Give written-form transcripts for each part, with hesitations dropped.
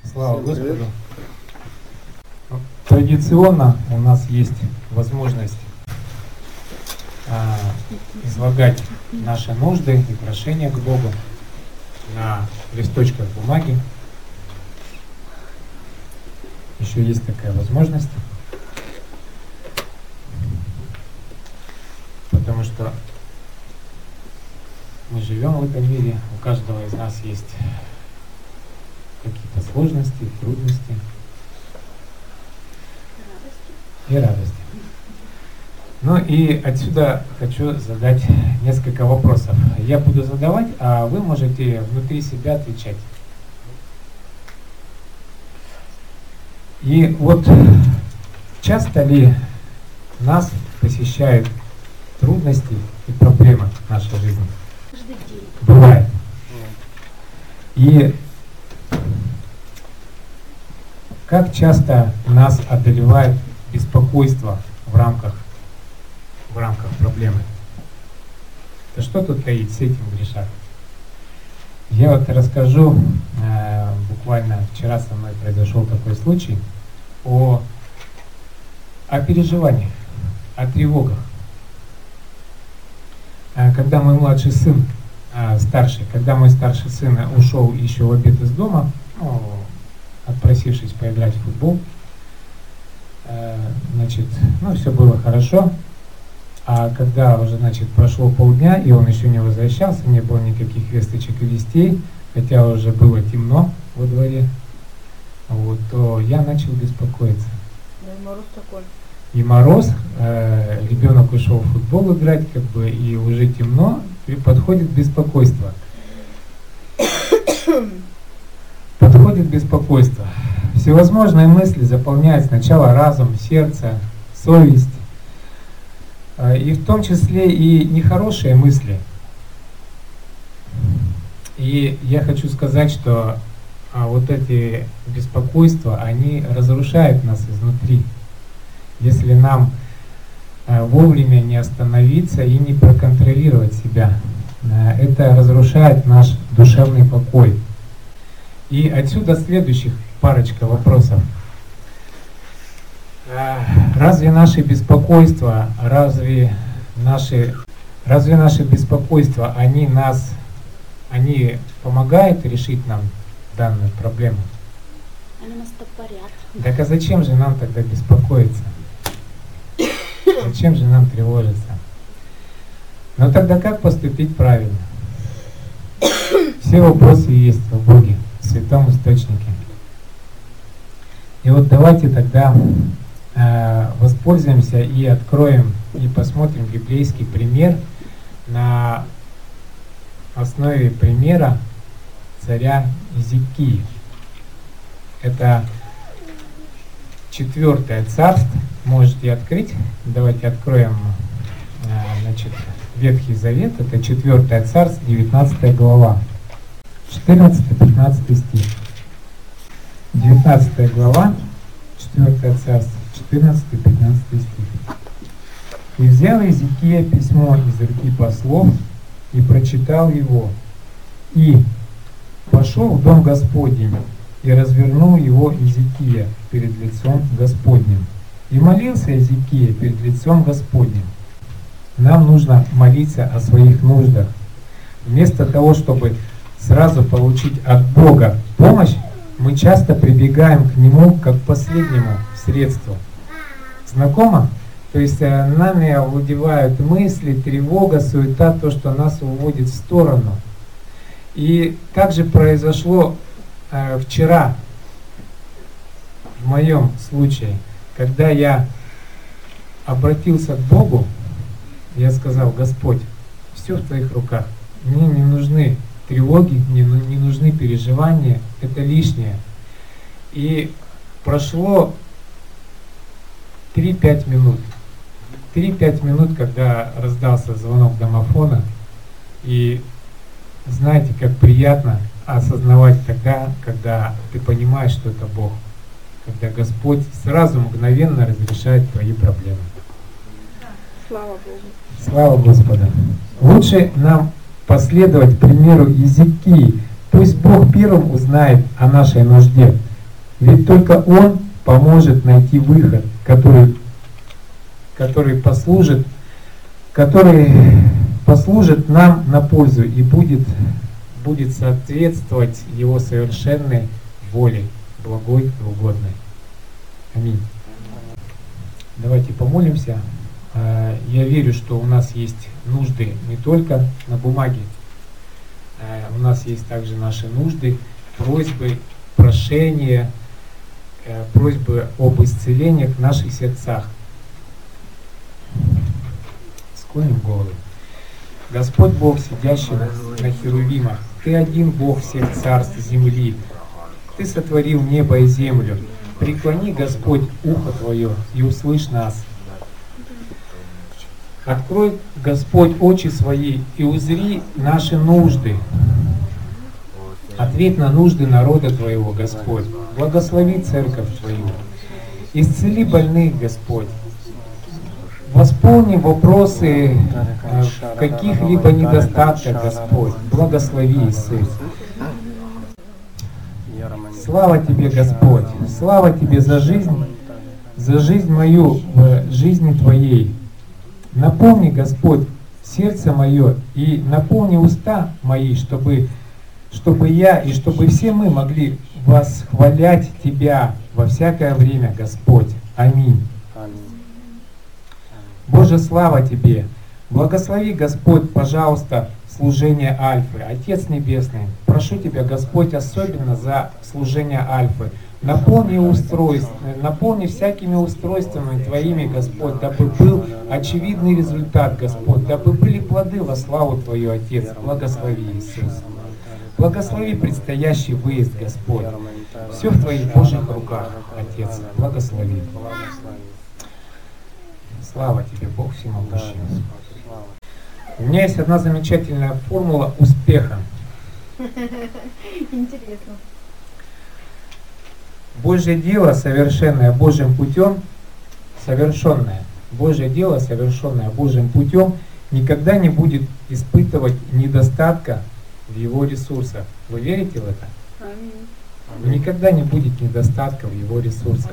Слава Господу. Традиционно у нас есть возможность излагать наши нужды и прошения к Богу на листочках бумаги. Еще есть такая возможность, потому что мы живем в этом мире, у каждого из нас есть какие-то сложности, трудности и радости. Ну и отсюда хочу задать несколько вопросов. Я буду задавать, а вы можете внутри себя отвечать. И вот часто ли нас посещают трудности и проблемы в нашей жизни? Каждый день. Бывает. И как часто нас одолевает беспокойство в рамках проблемы? Да что тут таить, с этим грешат? Я вот расскажу, буквально вчера со мной произошел такой случай, о переживаниях, о тревогах. Когда мой младший сын, когда мой старший сын ушел еще в обед из дома, отпросившись поиграть в футбол, все было хорошо. А когда уже, прошло полдня, и он еще не возвращался, не было никаких весточек и вестей, хотя уже было темно во дворе, то я начал беспокоиться. И мороз такой. И мороз, ребенок ушел в футбол играть, и уже темно, и подходит беспокойство. Всевозможные мысли заполняют сначала разум, сердце, совесть, и в том числе и нехорошие мысли. И я хочу сказать, что вот эти беспокойства, они разрушают нас изнутри. Если нам вовремя не остановиться и не проконтролировать себя, это разрушает наш душевный покой. И отсюда следующих парочка вопросов. Разве наши беспокойства, они помогают решить нам данную проблему? Они нас топорят. Так а зачем же нам тогда беспокоиться? Зачем же нам тревожиться? Но тогда как поступить правильно? Все вопросы есть в Боге, в Святом Источнике. И вот давайте тогда воспользуемся и откроем, и посмотрим библейский пример на основе примера царя Иезекии. Это 4 царство. Можете открыть. Давайте откроем Ветхий Завет. Это 4 царство, 19 глава. 14-15 стих. 19 глава, 4 царство, 14-15 стих. «И взял Иезекия письмо из руки послов и прочитал его, и пошел в дом Господень, и развернул его Иезекия перед лицом Господним. И молился Иезекия перед лицом Господним». Нам нужно молиться о своих нуждах. Вместо того, чтобы сразу получить от Бога помощь, мы часто прибегаем к Нему как к последнему средству. Знакомо? То есть нами овладевают мысли, тревога, суета, то, что нас уводит в сторону. И так же произошло вчера, в моем случае, когда я обратился к Богу, я сказал: Господь, все в Твоих руках, мне не нужны тревоги, не нужны переживания, это лишнее. И прошло 3-5 минут. 3-5 минут, когда раздался звонок домофона, и знаете, как приятно осознавать тогда, когда ты понимаешь, что это Бог, когда Господь сразу мгновенно разрешает твои проблемы. Слава Богу. Слава Господу. Лучше нам последовать примеру Иезекии. Пусть Бог первым узнает о нашей нужде. Ведь только Он поможет найти выход, который послужит нам на пользу и будет соответствовать Его совершенной воле, благой и угодной. Аминь. Давайте помолимся. Я верю, что у нас есть нужды не только на бумаге, у нас есть также наши нужды, просьбы, прошения, просьбы об исцелении в наших сердцах. Склоним головы. Господь Бог, сидящий на херувимах, Ты один Бог всех царств земли. Ты сотворил небо и землю. Преклони, Господь, ухо Твое и услышь нас. Открой, Господь, очи свои и узри наши нужды. Ответь на нужды народа Твоего, Господь. Благослови церковь Твою. Исцели больных, Господь. Восполни вопросы в каких-либо недостатках, Господь. Благослови, Иисус. Слава Тебе, Господь. Слава Тебе за жизнь мою в жизни Твоей. Наполни, Господь, сердце мое и наполни уста мои, чтобы я и чтобы все мы могли восхвалять Тебя во всякое время, Господь. Аминь. Боже, слава Тебе! Благослови, Господь, пожалуйста, служение Альфы. Отец Небесный, прошу Тебя, Господь, особенно за служение Альфы. Наполни всякими устройствами Твоими, Господь, дабы был очевидный результат, Господь, дабы были плоды во славу Твою, Отец. Благослови, Иисус. Благослови предстоящий выезд, Господь. Все в Твоих Божьих руках, Отец. Благослови. Слава Тебе, Бог всемогущий. У меня есть одна замечательная формула успеха. Интересно. Божье дело, совершенное Божьим путем, Божье дело, совершенное Божьим путем, никогда не будет испытывать недостатка в его ресурсах. Вы верите в это? Аминь. Никогда не будет недостатка в его ресурсах.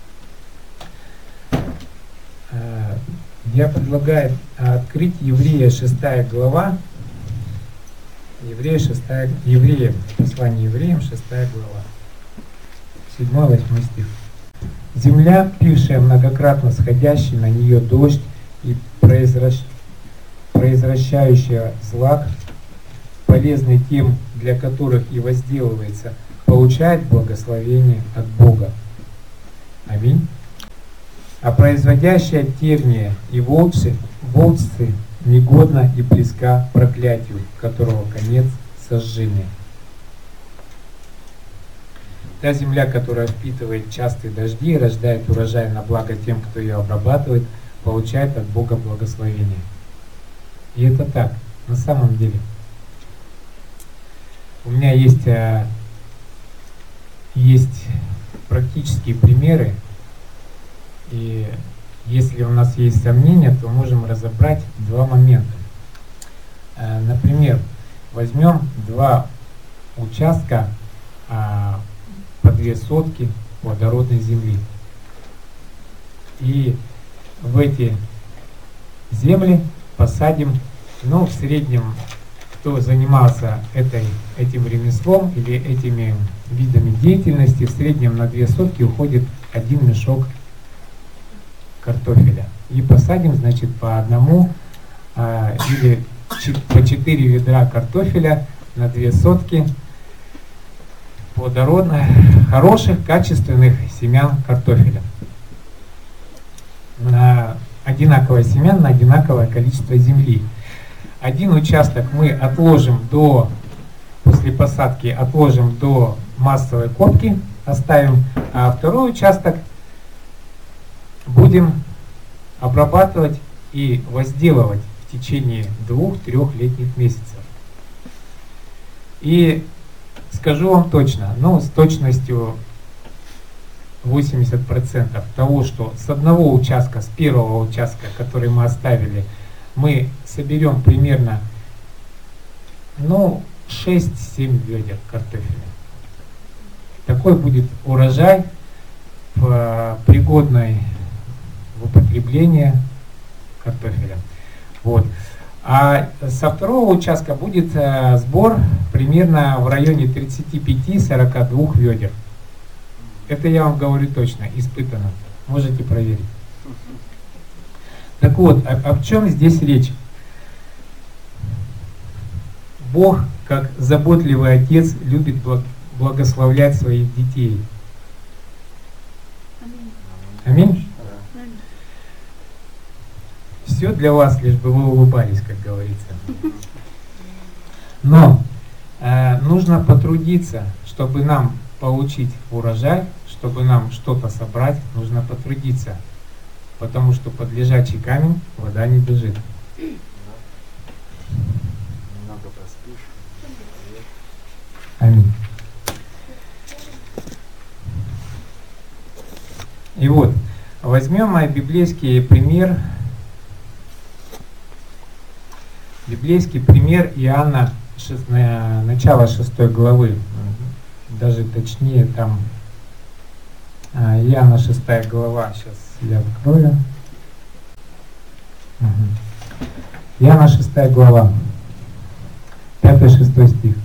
Я предлагаю открыть Еврея 6 глава. Евреям, послание Евреям 6 глава. 7-8 стих. Земля, пившая многократно сходящий на нее дождь и произвращающая злак, полезный тем, для которых и возделывается, получает благословение от Бога. Аминь. А производящая терния и волчцы негодна и близка проклятию, которого конец сожжения. Та земля, которая впитывает частые дожди и рождает урожай на благо тем, кто ее обрабатывает, получает от Бога благословение. И это так, на самом деле. У меня есть практические примеры, и если у нас есть сомнения, то можем разобрать два момента. Например, возьмем два участка по 2 сотки плодородной земли. И в эти земли посадим, в среднем, кто занимался этим ремеслом или этими видами деятельности, в среднем на 2 сотки уходит 1 мешок картофеля. И посадим, значит, по одному или по 4 ведра картофеля на 2 сотки плодородных, хороших, качественных семян картофеля. На одинаковое семян, на одинаковое количество земли. Один участок мы отложим после посадки отложим до массовой копки, оставим, а второй участок будем обрабатывать и возделывать в течение 2-3 летних месяцев. И скажу вам точно, с точностью 80% того, что с одного участка, с первого участка, который мы оставили, мы соберем примерно 6-7 ведер картофеля. такой будет урожай, пригодный в употребление картофеля. Вот. А со второго участка будет сбор примерно в районе 35-42 ведер. Это я вам говорю точно, испытано. Можете проверить. Так вот, о чем здесь речь? Бог, как заботливый отец, любит благословлять своих детей. Аминь? Все для вас, лишь бы вы улыбались, как говорится. Но нужно потрудиться, чтобы нам получить урожай, чтобы нам что-то собрать, нужно потрудиться. Потому что под лежачий камень вода не бежит. Много поспишь. Аминь. И вот, возьмем библейский пример. Библейский пример Иоанна, начало 6 главы. Даже точнее там Иоанна 6 глава. Сейчас я открою. Иоанна 6 глава. 5-6 стих.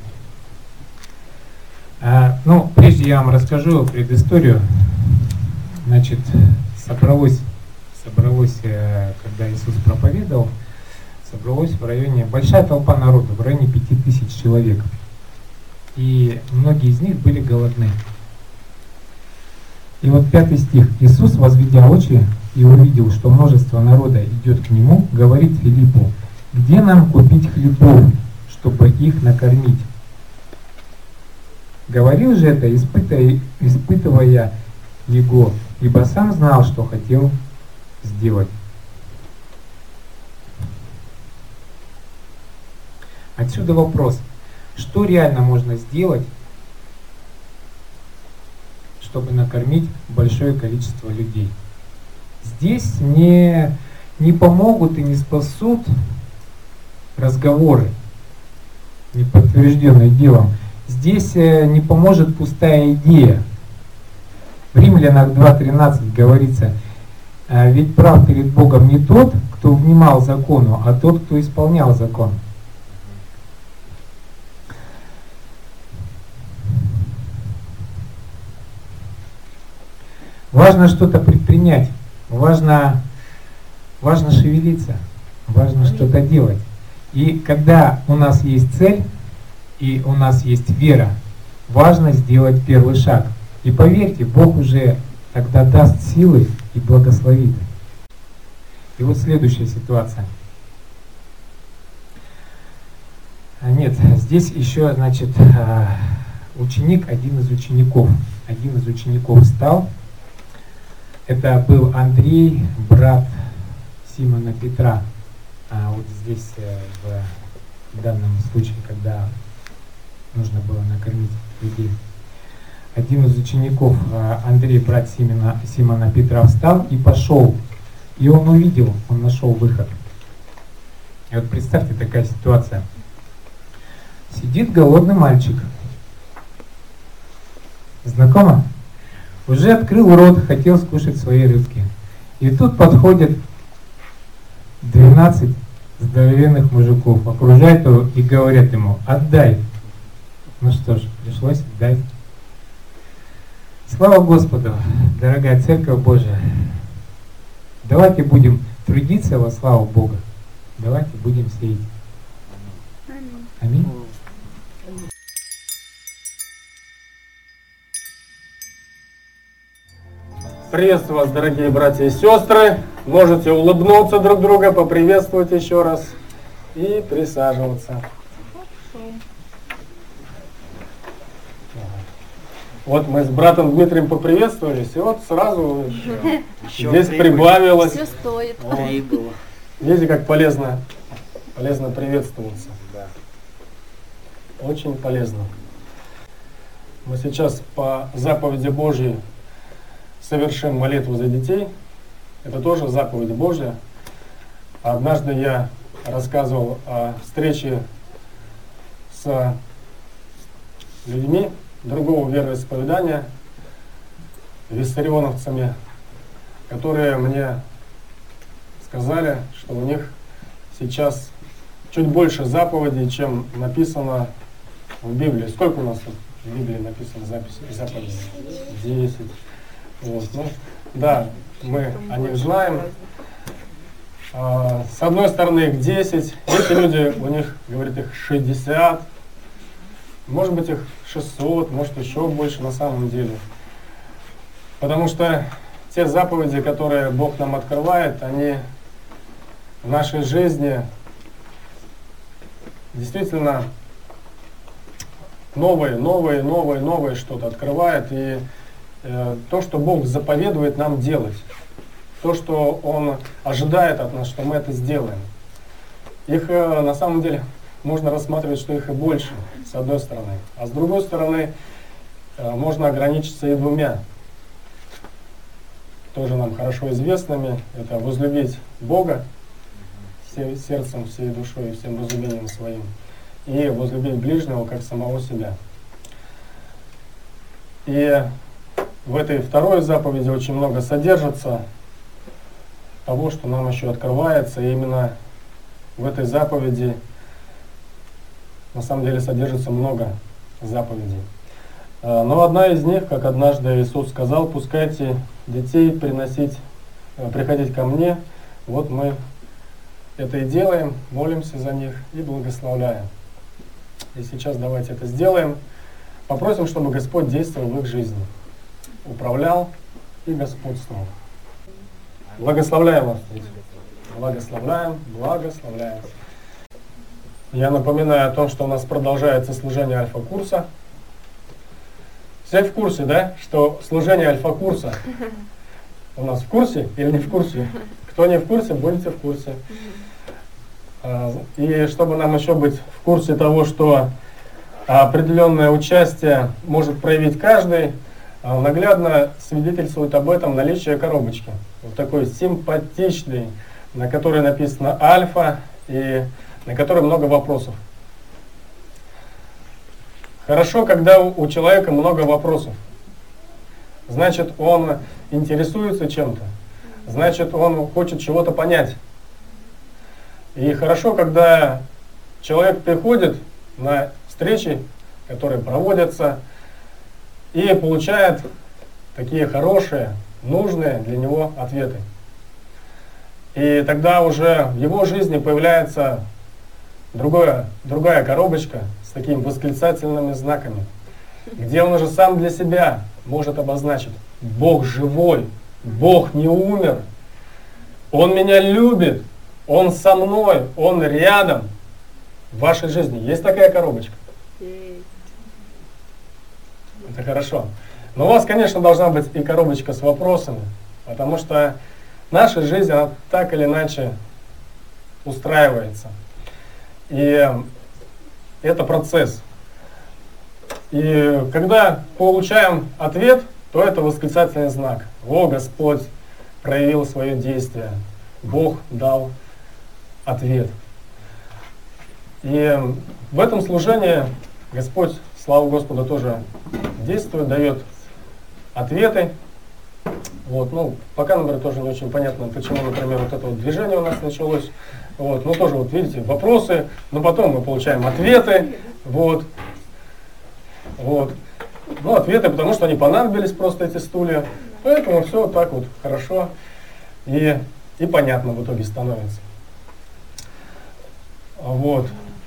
Ну, прежде я вам расскажу предысторию. Значит, собралось, когда Иисус проповедовал, собралось в районе, большая толпа народу, в районе 5000 человек. И многие из них были голодны. И вот 5 стих. Иисус, возведя очи и увидел, что множество народа идет к Нему, говорит Филиппу: где нам купить хлебов, чтобы их накормить? Говорил же это, испытывая Его, ибо сам знал, что хотел сделать. Отсюда вопрос, что реально можно сделать, чтобы накормить большое количество людей? Здесь не помогут и не спасут разговоры, не подтвержденные делом. Здесь не поможет пустая идея. В Римлянах 2:13 говорится: ведь прав перед Богом не тот, кто внимал закону, а тот, кто исполнял закон. Важно что-то предпринять, важно шевелиться, важно что-то делать. И когда у нас есть цель и у нас есть вера, важно сделать первый шаг. И поверьте, Бог уже тогда даст силы и благословит. И вот следующая ситуация. Нет, здесь еще, значит, ученик, один из учеников встал. Это был Андрей, брат Симона Петра. Вот здесь, в данном случае, когда нужно было накормить людей. Один из учеников, Андрей, брат Симона Петра, встал и пошел. И он увидел, он нашел выход. И вот представьте, такая ситуация. Сидит голодный мальчик. Знакомо? Уже открыл рот, хотел скушать свои рыбки. И тут подходят 12 здоровенных мужиков, окружают его и говорят ему: отдай. Ну что ж, пришлось отдать. Слава Господу, дорогая Церковь Божия. Давайте будем трудиться во славу Бога. Давайте будем сеять. Аминь. Приветствую вас, дорогие братья и сестры. Можете улыбнуться друг друга, поприветствовать еще раз и присаживаться. Вот мы с братом Дмитрием поприветствовались, и вот сразу здесь прибавилось. Все стоит. Вот. Видите, как полезно приветствоваться. Да. Очень полезно. Мы сейчас по заповеди Божьей совершим молитву за детей. Это тоже заповедь Божья. Однажды я рассказывал о встрече с людьми, другого вероисповедания, виссарионовцами, которые мне сказали, что у них сейчас чуть больше заповедей, чем написано в Библии. Сколько у нас тут в Библии написано заповедей? 10. Вот, ну, да, мы о них знаем. С одной стороны их 10, эти люди, у них, говорит, их 60, может быть их 600, может еще больше на самом деле. Потому что те заповеди, которые Бог нам открывает, они в нашей жизни действительно новое что-то открывает. И то, что Бог заповедует нам делать, то, что Он ожидает от нас, что мы это сделаем. Их на самом деле можно рассматривать, что их и больше, с одной стороны. А с другой стороны, можно ограничиться и двумя, тоже нам хорошо известными. Это возлюбить Бога всем сердцем, всей душой и всем разумением своим, и возлюбить ближнего, как самого себя. И в этой второй заповеди очень много содержится того, что нам еще открывается, и именно в этой заповеди на самом деле содержится много заповедей. Но одна из них, как однажды Иисус сказал, пускайте детей приходить ко мне. Вот мы это и делаем, молимся за них и благословляем. И сейчас давайте это сделаем. Попросим, чтобы Господь действовал в их жизни, управлял и господствовал. Благословляем вас, дети. Благословляем, благословляем. Я напоминаю о том, что у нас продолжается служение Альфа-курса. Все в курсе, да, что служение Альфа-курса у нас в курсе или не в курсе? Кто не в курсе, будете в курсе. И чтобы нам еще быть в курсе того, что определенное участие может проявить каждый, наглядно свидетельствует об этом наличие коробочки. Вот такой симпатичный, на которой написано «Альфа» и на которой много вопросов. Хорошо, когда у человека много вопросов. Значит, он интересуется чем-то. Значит, он хочет чего-то понять. И хорошо, когда человек приходит на встречи, которые проводятся, и получает такие хорошие, нужные для него ответы. И тогда уже в его жизни появляется другая коробочка с такими восклицательными знаками, где он уже сам для себя может обозначить: Бог живой, Бог не умер, Он меня любит, Он со мной, Он рядом. В вашей жизни есть такая коробочка? Есть. Это хорошо. Но у вас, конечно, должна быть и коробочка с вопросами, потому что наша жизнь, она так или иначе устраивается. И это процесс. И когда получаем ответ, то это восклицательный знак. О, Господь проявил свое действие. Бог дал ответ. И в этом служении Господь, слава Господу, тоже действует, дает ответы. Вот, ну, пока, например, тоже не очень понятно, почему, например, вот это вот движение у нас началось. Вот, ну, тоже, вот видите, вопросы, но потом мы получаем ответы. Вот. Вот. Ну, ответы, потому что они понадобились просто, эти стулья. Поэтому все вот так вот хорошо и понятно в итоге становится. Вот.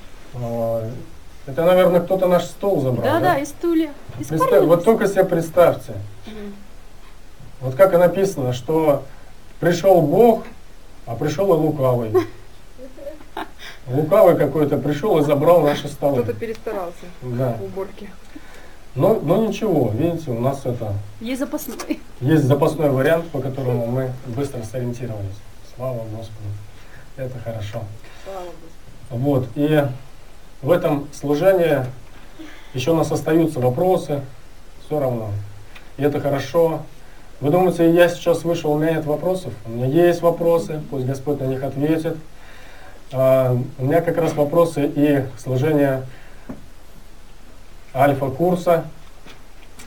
Это, наверное, кто-то наш стол забрал. Да, и стулья. Вот только себе представьте. Вот как и написано, что пришел Бог, а пришел и лукавый. Лукавый какой-то пришел и забрал наши столы. Кто-то перестарался Да. в уборке. Но ничего, видите, у нас это Есть запасной. есть запасной вариант, по которому мы быстро сориентировались. Слава Господу. Это хорошо. Слава Господу. Вот, и в этом служении еще у нас остаются вопросы, все равно. И это хорошо. Вы думаете, я сейчас вышел, у меня нет вопросов? У меня есть вопросы, пусть Господь на них ответит. У меня как раз вопросы и служение Альфа-курса,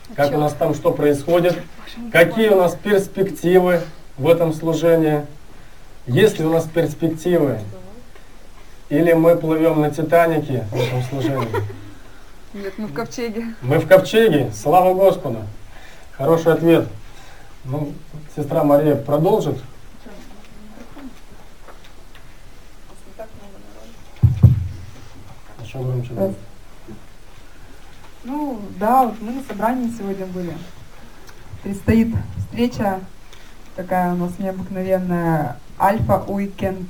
как у нас там что происходит, какие у нас перспективы в этом служении. Есть ли у нас перспективы? Или мы плывем на Титанике в этом служении? Нет, мы в ковчеге. Мы в ковчеге, слава Господу. Хороший ответ. Ну, сестра Мария продолжит. Еще громче. будет. Ну, да, вот мы на собрании сегодня были. Предстоит встреча такая у нас необыкновенная, Альфа-уикенд.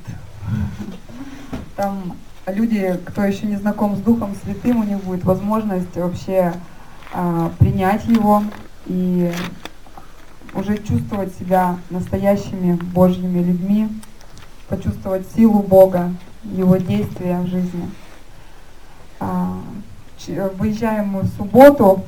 Там люди, кто еще не знаком с Духом Святым, у них будет возможность вообще принять его и уже чувствовать себя настоящими Божьими людьми, почувствовать силу Бога, Его действия в жизни. Выезжаем мы в субботу,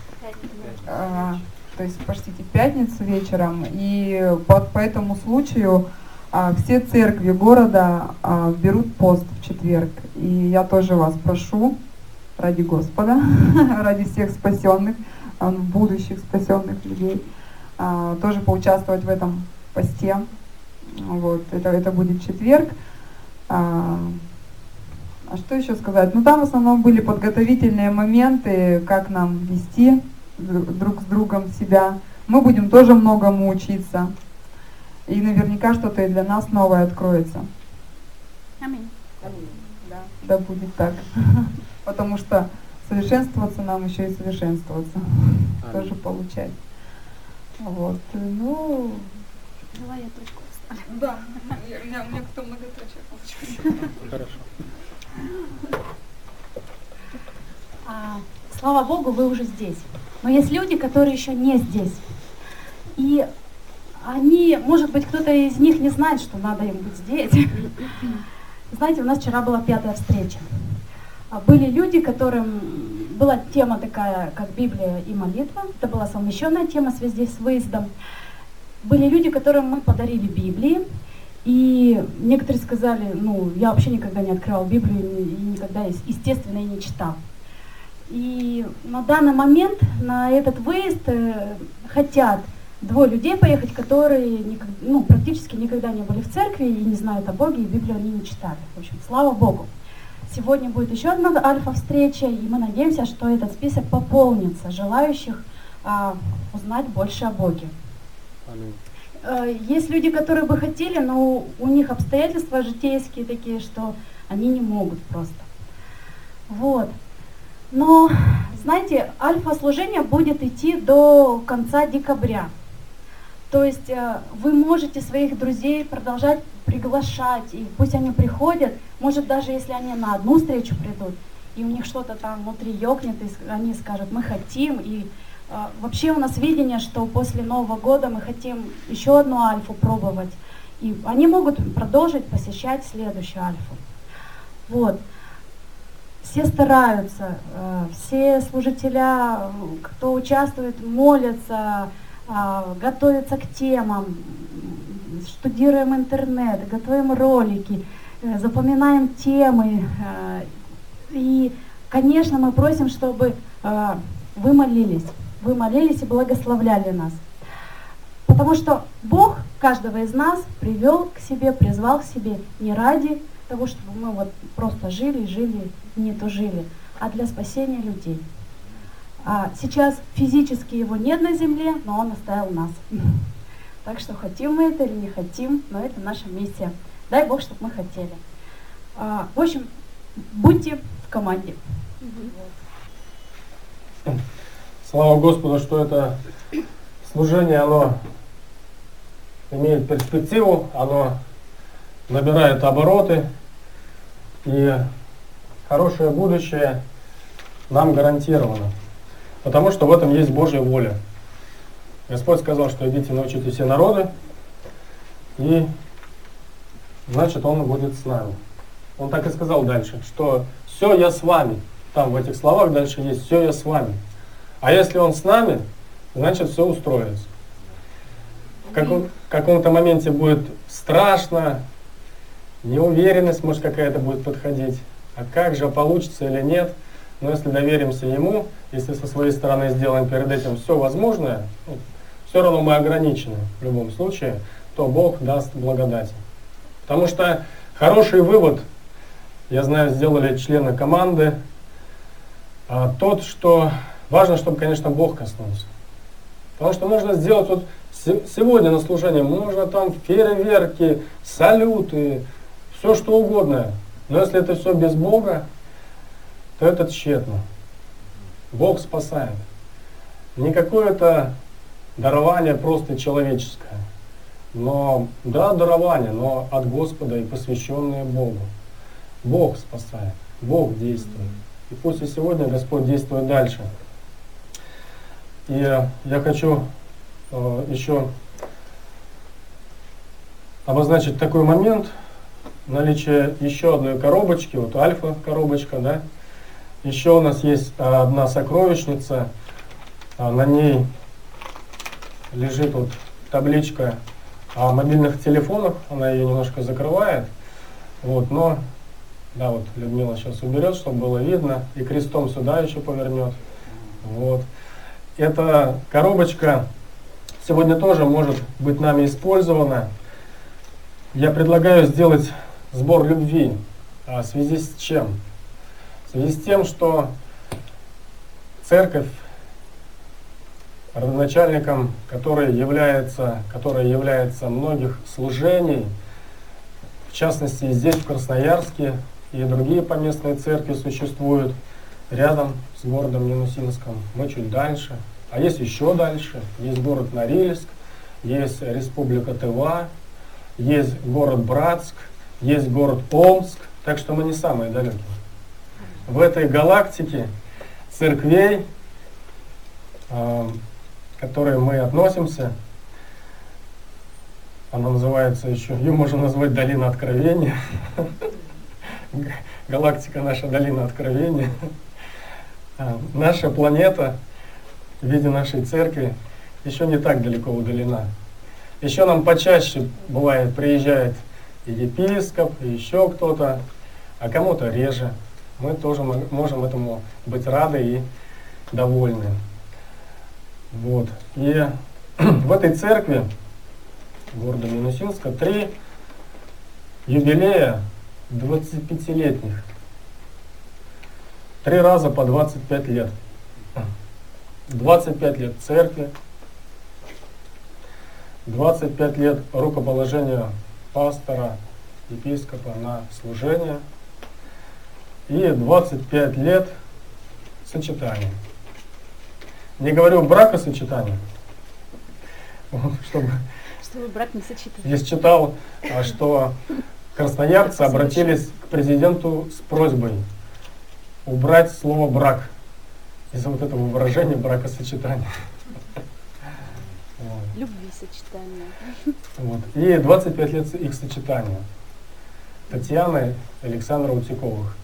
то есть почти в пятницу вечером, и по этому случаю все церкви города берут пост в четверг. И я тоже вас прошу, ради Господа, ради всех спасенных, будущих спасенных людей, тоже поучаствовать в этом посте. Вот, это будет четверг. А что еще сказать? Ну там в основном были подготовительные моменты, как нам вести друг с другом себя. Мы будем тоже многому учиться. И наверняка что-то и для нас новое откроется. Аминь. Да будет так. Потому что совершенствоваться нам еще и совершенствоваться. Тоже получать. Вот. Ну, Давай я точку вставлю. да. У меня кто многоточие получилось. Хорошо. Слава Богу, вы уже здесь. Но есть люди, которые еще не здесь. И они, может быть, кто-то из них не знает, что надо им быть здесь. Знаете, у нас вчера была 5-я встреча. Были люди, которым была тема такая, как Библия и молитва. Это была совмещенная тема в связи с выездом. Были люди, которым мы подарили Библии. И некоторые сказали, ну, я вообще никогда не открывал Библию и никогда, естественно, и не читал. И на данный момент на этот выезд хотят 2 людей поехать, которые практически никогда не были в церкви и не знают о Боге, и Библию они не читали. В общем, слава Богу. Сегодня будет еще одна альфа-встреча, и мы надеемся, что этот список пополнится, желающих узнать больше о Боге. Есть люди, которые бы хотели, но у них обстоятельства житейские такие, что они не могут просто. Вот. Но, знаете, альфа-служение будет идти до конца декабря. То есть вы можете своих друзей продолжать приглашать, и пусть они приходят, может даже если они на одну встречу придут, и у них что-то там внутри ёкнет, и они скажут, мы хотим, и вообще у нас видение, что после Нового года мы хотим еще одну альфу пробовать, и они могут продолжить посещать следующую альфу. Вот. Все стараются, все служителя, кто участвует, молятся, готовятся к темам, штудируем интернет, готовим ролики, запоминаем темы. И, конечно, мы просим, чтобы вы молились и благословляли нас. Потому что Бог каждого из нас привел к себе, призвал к себе не ради того, чтобы мы вот просто жили, не тужили, а для спасения людей. Сейчас физически его нет на земле, но он оставил нас. Так что хотим мы это или не хотим, но это наша миссия. Дай Бог, чтобы мы хотели. В общем, будьте в команде. Слава Господу, что это служение, оно имеет перспективу, оно набирает обороты, и хорошее будущее нам гарантировано, потому что в этом есть Божья воля. Господь сказал, что идите, научите все народы, и значит Он будет с нами. Он так и сказал дальше, что все я с вами. Там в этих словах дальше есть все я с вами. А если Он с нами, значит все устроится. В каком-то моменте будет страшно, неуверенность, может, какая-то будет подходить. А как же, получится или нет? Но если доверимся Ему, если со своей стороны сделаем перед этим все возможное, все равно мы ограничены в любом случае, то Бог даст благодати. Потому что хороший вывод, я знаю, сделали члены команды, тот, что важно, чтобы, конечно, Бог коснулся. Потому что можно сделать вот сегодня на служении, можно там фейерверки, салюты, все что угодно. Но если это все без Бога, то это тщетно. Бог спасает. Не какое-то дарование просто человеческое. Но, да, дарование, но от Господа и посвященное Богу. Бог спасает, Бог действует. И пусть и сегодня Господь действует дальше. И я хочу еще обозначить такой момент, наличие еще одной коробочки, вот альфа-коробочка, да. Еще у нас есть одна сокровищница, на ней лежит вот табличка о мобильных телефонах, она ее немножко закрывает, вот, но, да, вот Людмила сейчас уберет, чтобы было видно, и крестом сюда еще повернет, вот. Эта коробочка сегодня тоже может быть нами использована. Я предлагаю сделать сбор любви. В связи с чем? В связи с тем, что церковь, родоначальником которой является многих служений, в частности здесь, в Красноярске, и другие поместные церкви существуют рядом с городом Минусинском, мы чуть дальше, а есть еще дальше, есть город Норильск, есть республика Тыва, есть город Братск, есть город Омск, так что мы не самые далекие. В этой галактике церквей, к которой мы относимся, она называется еще, ее можно назвать Долина Откровения, галактика наша Долина Откровения. Наша планета в виде нашей церкви еще не так далеко удалена. Еще нам почаще бывает приезжает и епископ, и еще кто-то, а кому-то реже. Мы тоже можем этому быть рады и довольны. Вот. И в этой церкви города Минусинска 3 юбилея 25-летних. 3 раза по 25 лет. 25 лет церкви, 25 лет рукоположения пастора, епископа на служение и 25 лет сочетания. Не говорю бракосочетания, чтобы брак не сочетать. Я читал, что красноярцы обратились к президенту с просьбой убрать слово «брак» из-за вот этого выражения бракосочетания. Любви сочетания. Вот. И 25 лет их сочетания. Татьяны и Александра Утиковых.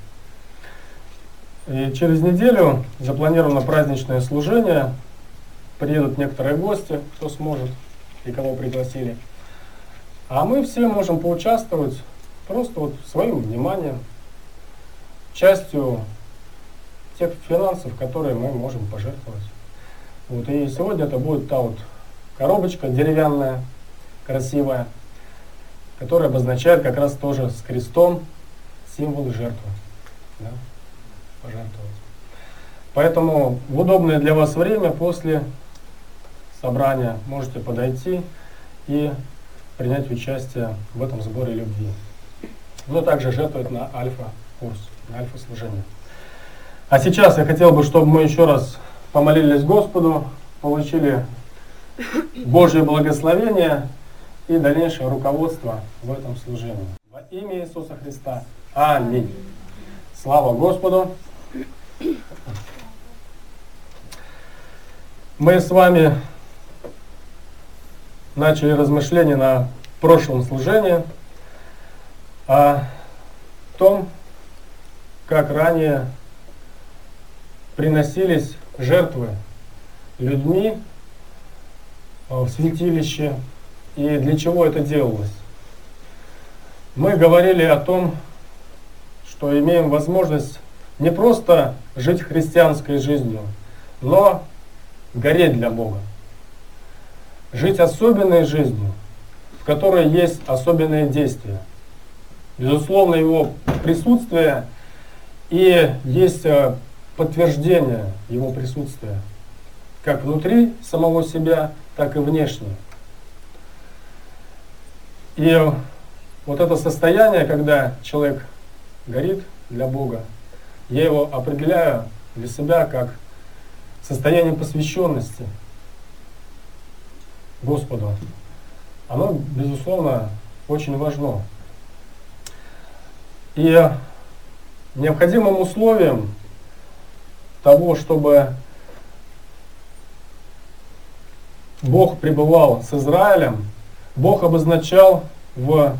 И через неделю запланировано праздничное служение. Приедут некоторые гости, кто сможет и кого пригласили. А мы все можем поучаствовать просто вот своим вниманием, частью тех финансов, которые мы можем пожертвовать. Вот. И сегодня это будет та вот коробочка деревянная, красивая, которая обозначает как раз тоже с крестом символ жертвы. Да? Пожертвовать. Поэтому в удобное для вас время после собрания можете подойти и принять участие в этом сборе любви. Но также жертвовать на альфа-курс, на альфа-служение. А сейчас я хотел бы, чтобы мы еще раз помолились Господу, получили Божье благословение и дальнейшее руководство в этом служении. Во имя Иисуса Христа. Аминь. Слава Господу. Мы с вами начали размышления на прошлом служении о том, как ранее приносились жертвы людьми в святилище и для чего это делалось. Мы говорили о том, что имеем возможность не просто жить христианской жизнью, но гореть для Бога. Жить особенной жизнью, в которой есть особенные действия. Безусловно, Его присутствие и есть подтверждение Его присутствия, как внутри самого себя, так и внешне. И вот это состояние, когда человек горит для Бога, я его определяю для себя как состояние посвященности Господу. Оно, безусловно, очень важно. И необходимым условием того, чтобы Бог пребывал с Израилем, Бог обозначал в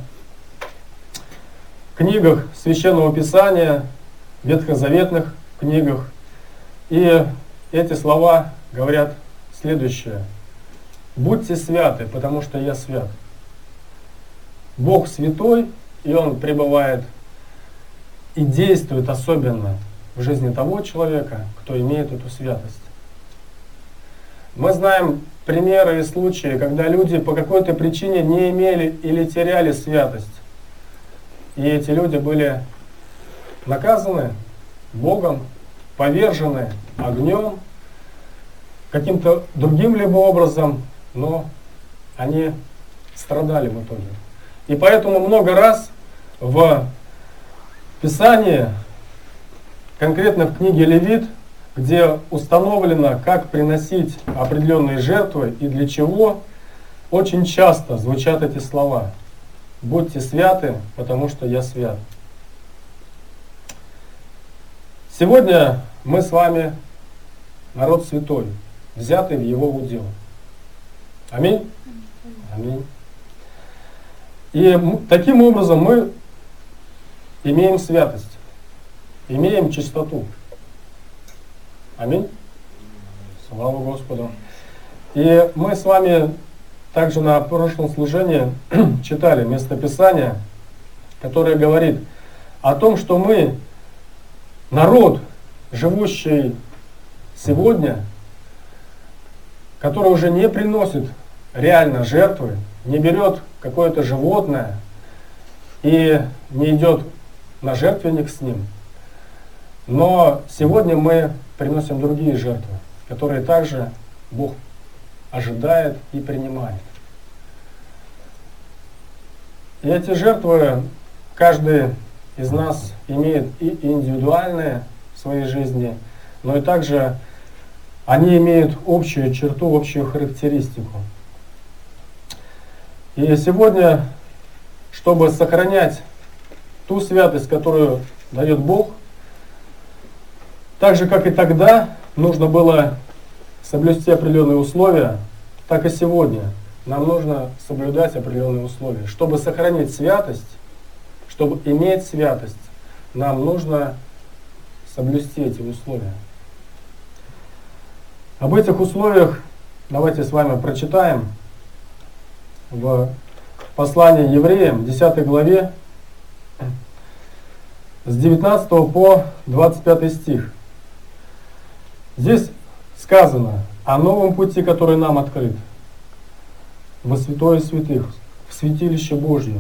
книгах Священного Писания, ветхозаветных книгах. И эти слова говорят следующее. «Будьте святы, потому что я свят». Бог святой, и Он пребывает и действует особенно в жизни того человека, кто имеет эту святость. Мы знаем примеры и случаи, когда люди по какой-то причине не имели или теряли святость. И эти люди были наказаны Богом, повержены огнем, каким-то другим либо образом, но они страдали в итоге. И поэтому много раз в Писании, конкретно в книге Левит, где установлено, как приносить определенные жертвы и для чего, очень часто звучат эти слова. «Будьте святы, потому что я свят». Сегодня мы с вами народ святой, взятый в Его удел. Аминь? Аминь. И таким образом мы имеем святость, имеем чистоту. Аминь. Слава Господу. И мы с вами также на прошлом служении читали местописание, которое говорит о том, что мы народ, живущий сегодня, который уже не приносит реально жертвы, не берет какое-то животное и не идет на жертвенник с ним. Но сегодня мы приносим другие жертвы, которые также Бог ожидает и принимает. И эти жертвы каждый из нас имеет и индивидуальные в своей жизни, но и также они имеют общую черту, общую характеристику. И сегодня, чтобы сохранять ту святость, которую дает Бог, так же, как и тогда, нужно было соблюсти определенные условия, так и сегодня нам нужно соблюдать определенные условия. Чтобы сохранить святость, чтобы иметь святость, нам нужно соблюсти эти условия. Об этих условиях давайте с вами прочитаем в послании Евреям, 10 главе, с 19 по 25 стих. Здесь сказано о новом пути, который нам открыт, во святое святых, в святилище Божье.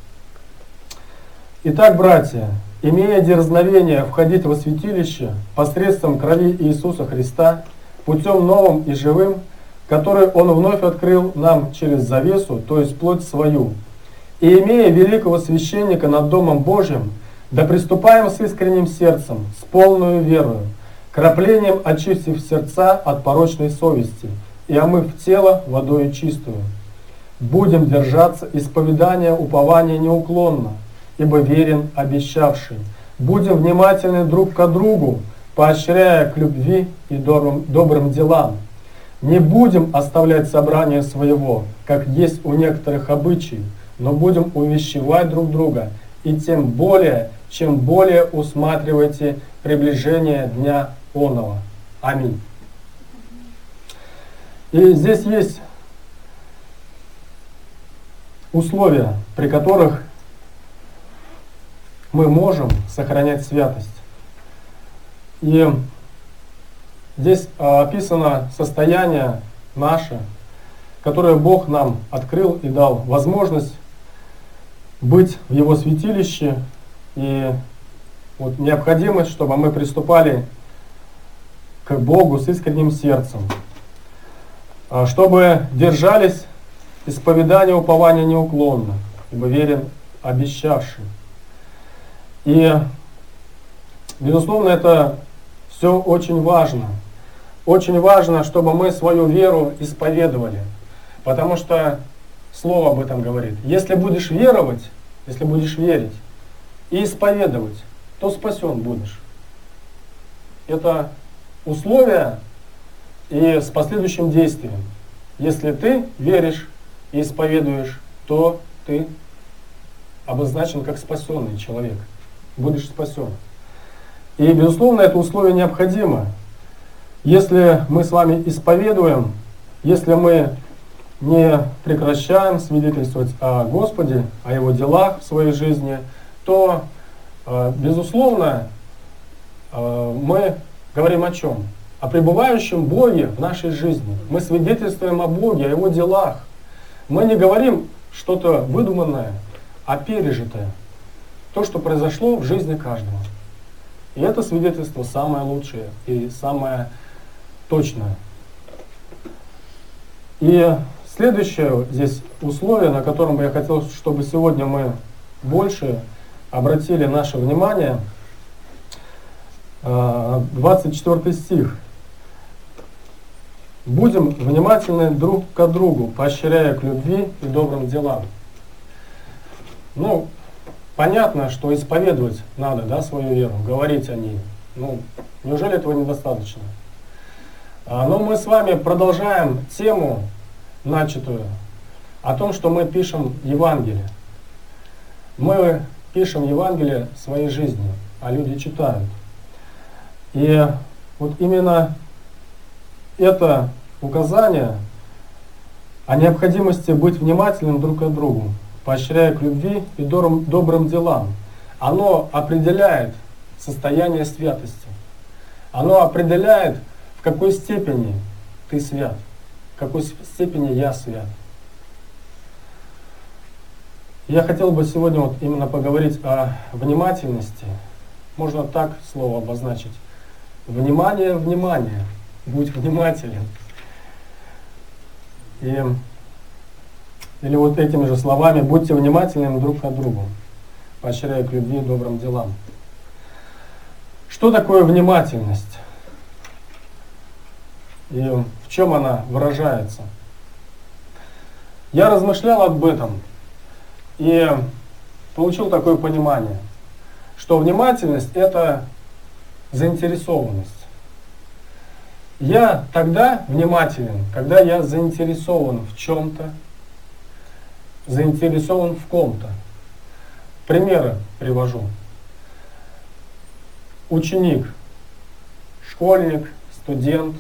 Итак, братья, имея дерзновение входить во святилище посредством крови Иисуса Христа, путем новым и живым, который Он вновь открыл нам через завесу, то есть плоть свою, и имея великого священника над Домом Божьим, да приступаем с искренним сердцем, с полною верою, краплением очистив сердца от порочной совести и омыв тело водою чистую. Будем держаться исповедания упования неуклонно, ибо верен обещавший. Будем внимательны друг к другу, поощряя к любви и добрым делам. Не будем оставлять собрание своего, как есть у некоторых обычай, но будем увещевать друг друга, и тем более, чем более усматривайте приближение дня оного. Аминь. И здесь есть условия, при которых мы можем сохранять святость. И Здесь описано состояние наше, которое Бог нам открыл и дал возможность быть в Его святилище, и вот необходимость, чтобы мы приступали к Богу с искренним сердцем, чтобы держались исповедания упования неуклонно, ибо верен обещавший. И, безусловно, это все очень важно. Очень важно, чтобы мы свою веру исповедовали, потому что Слово об этом говорит. Если будешь веровать, если будешь верить и исповедовать, то спасен будешь. Это условие и с последующим действием. Если ты веришь и исповедуешь, то ты обозначен как спасенный человек. Будешь спасен. И, безусловно, это условие необходимо. Если мы с вами исповедуем, если мы не прекращаем свидетельствовать о Господе, о Его делах в своей жизни, то, безусловно, мы говорим о чем? О пребывающем Боге в нашей жизни. Мы свидетельствуем о Боге, о Его делах. Мы не говорим что-то выдуманное, а пережитое. То, что произошло в жизни каждого. И это свидетельство самое лучшее и самое точное. И следующее здесь условие, на котором бы я хотел, чтобы сегодня мы больше обратили наше внимание, 24 стих. «Будем внимательны друг к другу, поощряя к любви и добрым делам». Ну, понятно, что исповедовать надо, да, свою веру, говорить о ней. Ну, неужели этого недостаточно? Но мы с вами продолжаем тему, начатую, о том, что мы пишем Евангелие. Мы пишем Евангелие своей жизнью, а люди читают. И вот именно это указание о необходимости быть внимательным друг к другу, поощряя к любви и добрым делам, оно определяет состояние святости. Оно определяет, в какой степени ты свят, в какой степени я свят. Я хотел бы сегодня вот именно поговорить о внимательности. Можно так слово обозначить. Внимание, внимание. Будь внимателен. Или вот этими же словами: будьте внимательными друг к другу, поощряя к любви и добрым делам. Что такое внимательность? И в чем она выражается? Я размышлял об этом и получил такое понимание, что внимательность — это заинтересованность. Я тогда внимателен, когда я заинтересован в чем-то, заинтересован в ком-то. Примеры привожу. Ученик, школьник, студент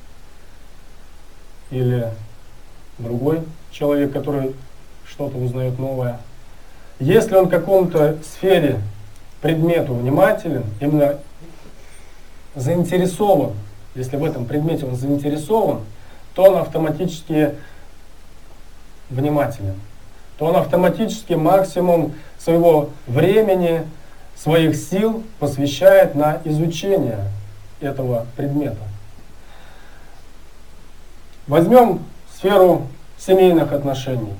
или другой человек, который что-то узнает новое. Если он в каком-то сфере, предмету внимателен, именно заинтересован, если в этом предмете он заинтересован, то он автоматически внимателен. То он автоматически максимум своего времени, своих сил посвящает на изучение этого предмета. Возьмем сферу семейных отношений.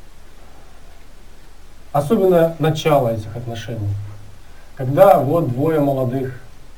Особенно начало этих отношений. Когда вот двое молодых,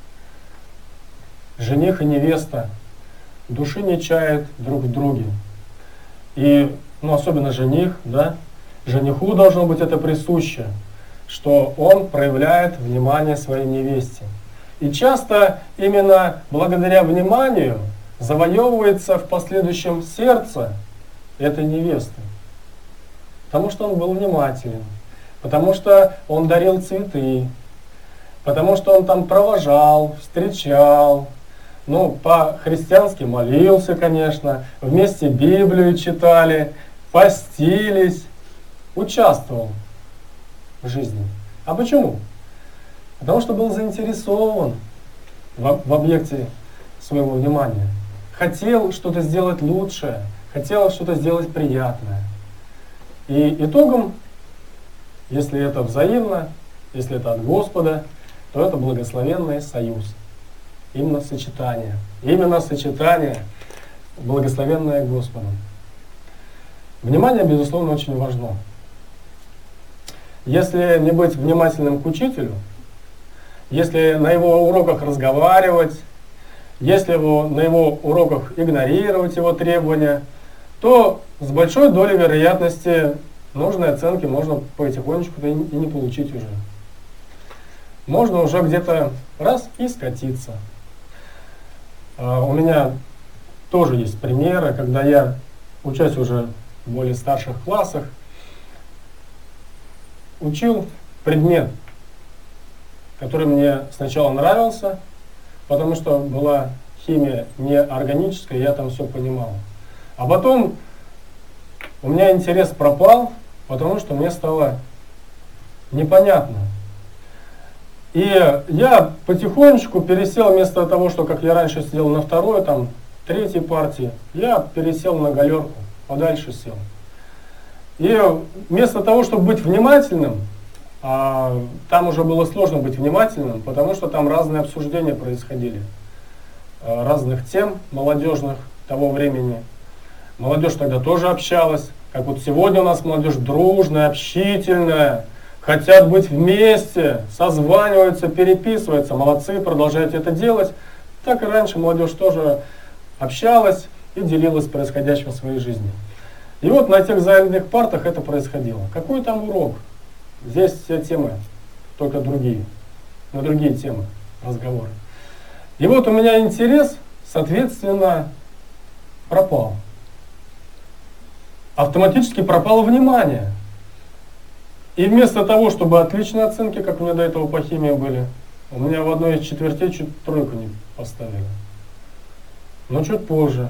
жених и невеста, души не чают друг в друге. И, особенно жених, да, жениху должно быть это присуще, что он проявляет внимание своей невесте. И часто именно благодаря вниманию завоевывается в последующем сердце этой невесты. Потому что он был внимателен, потому что он дарил цветы, потому что он там провожал, встречал, по-христиански молился, конечно, вместе Библию читали, постились, участвовал в жизни. А почему? Потому что был заинтересован в объекте своего внимания. Хотел что-то сделать лучшее, хотел что-то сделать приятное. И итогом, если это взаимно, если это от Господа, то это благословенный союз. Именно сочетание. Именно сочетание, благословенное Господом. Внимание, безусловно, очень важно. Если не быть внимательным к учителю, если на его уроках разговаривать, если на его уроках игнорировать его требования, то с большой долей вероятности нужной оценки можно потихонечку и не получить уже. Можно уже где-то раз и скатиться. У меня тоже есть примеры, когда я, учась уже в более старших классах, учил предмет, который мне сначала нравился, потому что была химия неорганическая, я там все понимал. А потом у меня интерес пропал, потому что мне стало непонятно. И я потихонечку пересел, вместо того, что как я раньше сидел на второй, там, третьей партии, я пересел на галерку, подальше сел. И вместо того, чтобы быть внимательным, там уже было сложно быть внимательным, потому что там разные обсуждения происходили, разных тем молодежных того времени. Молодежь тогда тоже общалась, как вот сегодня у нас молодежь дружная, общительная, хотят быть вместе, созваниваются, переписываются, молодцы, продолжайте это делать. Так и раньше молодежь тоже общалась и делилась происходящим в своей жизни. И вот на тех задних партах это происходило. Какой там урок? Здесь все темы, только другие, на другие темы разговоры. И вот у меня интерес, соответственно, пропал. Автоматически пропало внимание. И вместо того, чтобы отличные оценки, как у меня до этого по химии были, у меня в одной из четвертей чуть тройку не поставили. Но чуть позже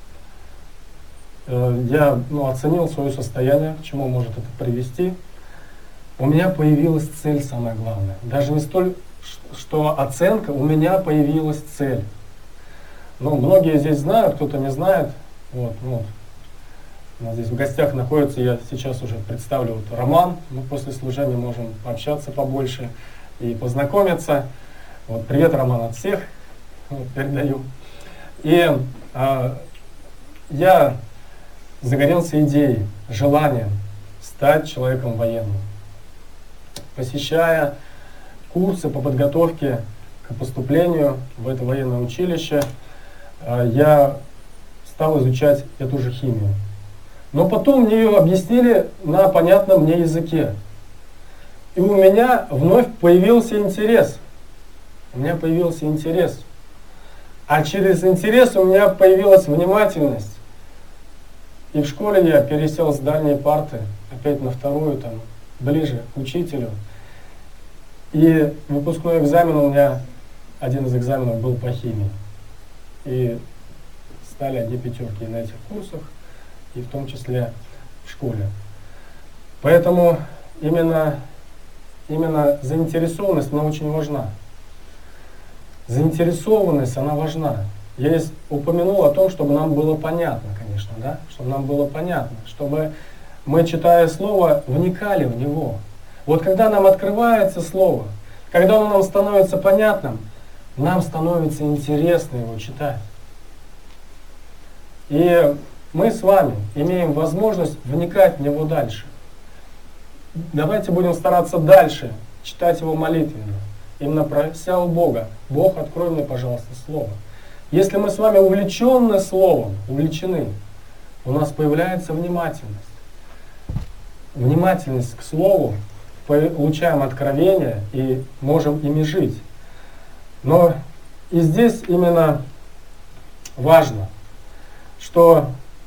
я оценил свое состояние, к чему может это привести. У меня появилась цель, самое главное. Даже не столь, что оценка, у меня появилась цель. Но многие здесь знают, кто-то не знает. Вот. У нас здесь в гостях находится, я сейчас уже представлю Роман. Мы после служения можем пообщаться побольше и познакомиться. Вот, привет, Роман, от всех. Передаю. И я загорелся идеей, желанием стать человеком военным. Посещая курсы по подготовке к поступлению в это военное училище, я стал изучать эту же химию. Но потом мне ее объяснили на понятном мне языке. И у меня вновь появился интерес. А через интерес у меня появилась внимательность. И в школе я пересел с дальней парты, опять на вторую, там, ближе к учителю. И выпускной экзамен у меня, один из экзаменов был по химии. И стали одни пятерки на этих курсах, и в том числе в школе. Поэтому именно заинтересованность, она очень важна. Заинтересованность, она важна. Я здесь упомянул о том, чтобы нам было понятно, конечно, да? Чтобы нам было понятно, чтобы мы, читая Слово, вникали в него. Вот когда нам открывается Слово, когда оно нам становится понятным, нам становится интересно его читать. И мы с вами имеем возможность вникать в него дальше. Давайте будем стараться дальше читать его молитвенно, именно прося у Бога: Бог, открой мне, пожалуйста, Слово. Если мы с вами увлечены Словом, увлечены, у нас появляется внимательность. Внимательность к Слову, получаем откровение и можем ими жить. Но и здесь именно важно, что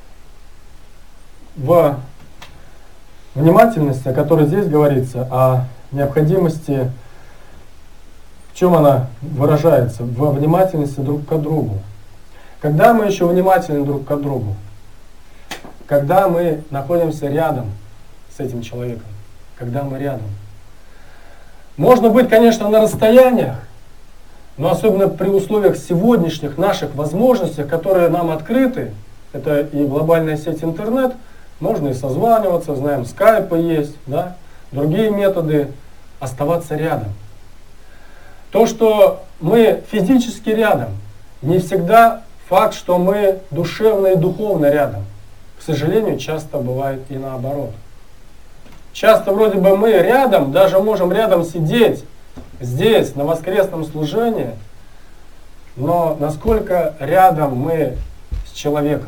в внимательности, о которой здесь говорится, о необходимости, в чем она выражается? Во внимательности друг к другу. Когда мы еще внимательны друг к другу? Когда мы находимся рядом с этим человеком. Когда мы рядом. Можно быть, конечно, на расстояниях, Но особенно при условиях сегодняшних наших возможностей, которые нам открыты, это и глобальная сеть интернет, можно и созваниваться, знаем, скайпы есть, да, другие методы, оставаться рядом. То, что мы физически рядом, не всегда факт, что мы душевно и духовно рядом. К сожалению, часто бывает и наоборот. Часто вроде бы мы рядом, даже можем рядом сидеть здесь, на воскресном служении, но насколько рядом мы с человеком.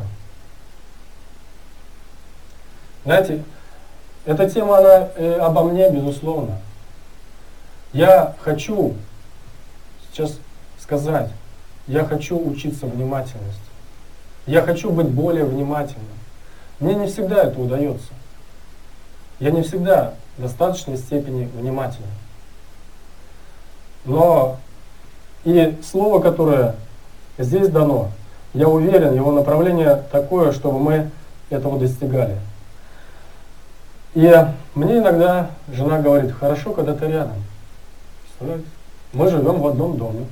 Знаете, эта тема, она обо мне, безусловно. Я хочу сейчас сказать, я хочу учиться внимательности. Я хочу быть более внимательным. Мне не всегда это удается. Я не всегда в достаточной степени внимателен. Но и слово, которое здесь дано, я уверен, его направление такое, чтобы мы этого достигали. И мне иногда жена говорит: хорошо, когда ты рядом. Представляете? Мы живем в одном доме.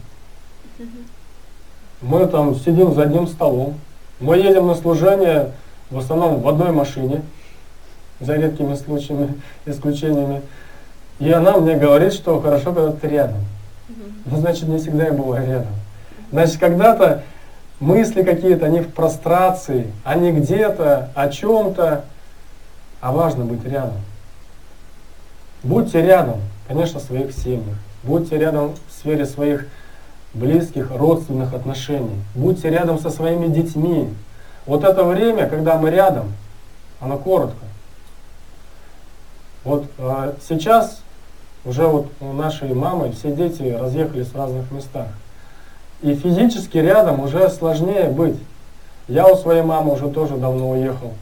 Мы там сидим за одним столом. Мы едем на служение в основном в одной машине, за редкими случаями, исключениями. И она мне говорит, что хорошо, когда ты рядом. Ну, значит, не всегда я бываю рядом. Значит, когда-то мысли какие-то, они в прострации, они где-то, о чем-то, а важно быть рядом. Будьте рядом, конечно, в своих семьях. Будьте рядом в сфере своих близких, родственных отношений. Будьте рядом со своими детьми. Вот это время, когда мы рядом, оно коротко. Вот сейчас уже вот у нашей мамы все дети разъехались в разных местах. И физически рядом уже сложнее быть. Я у своей мамы уже тоже давно уехал.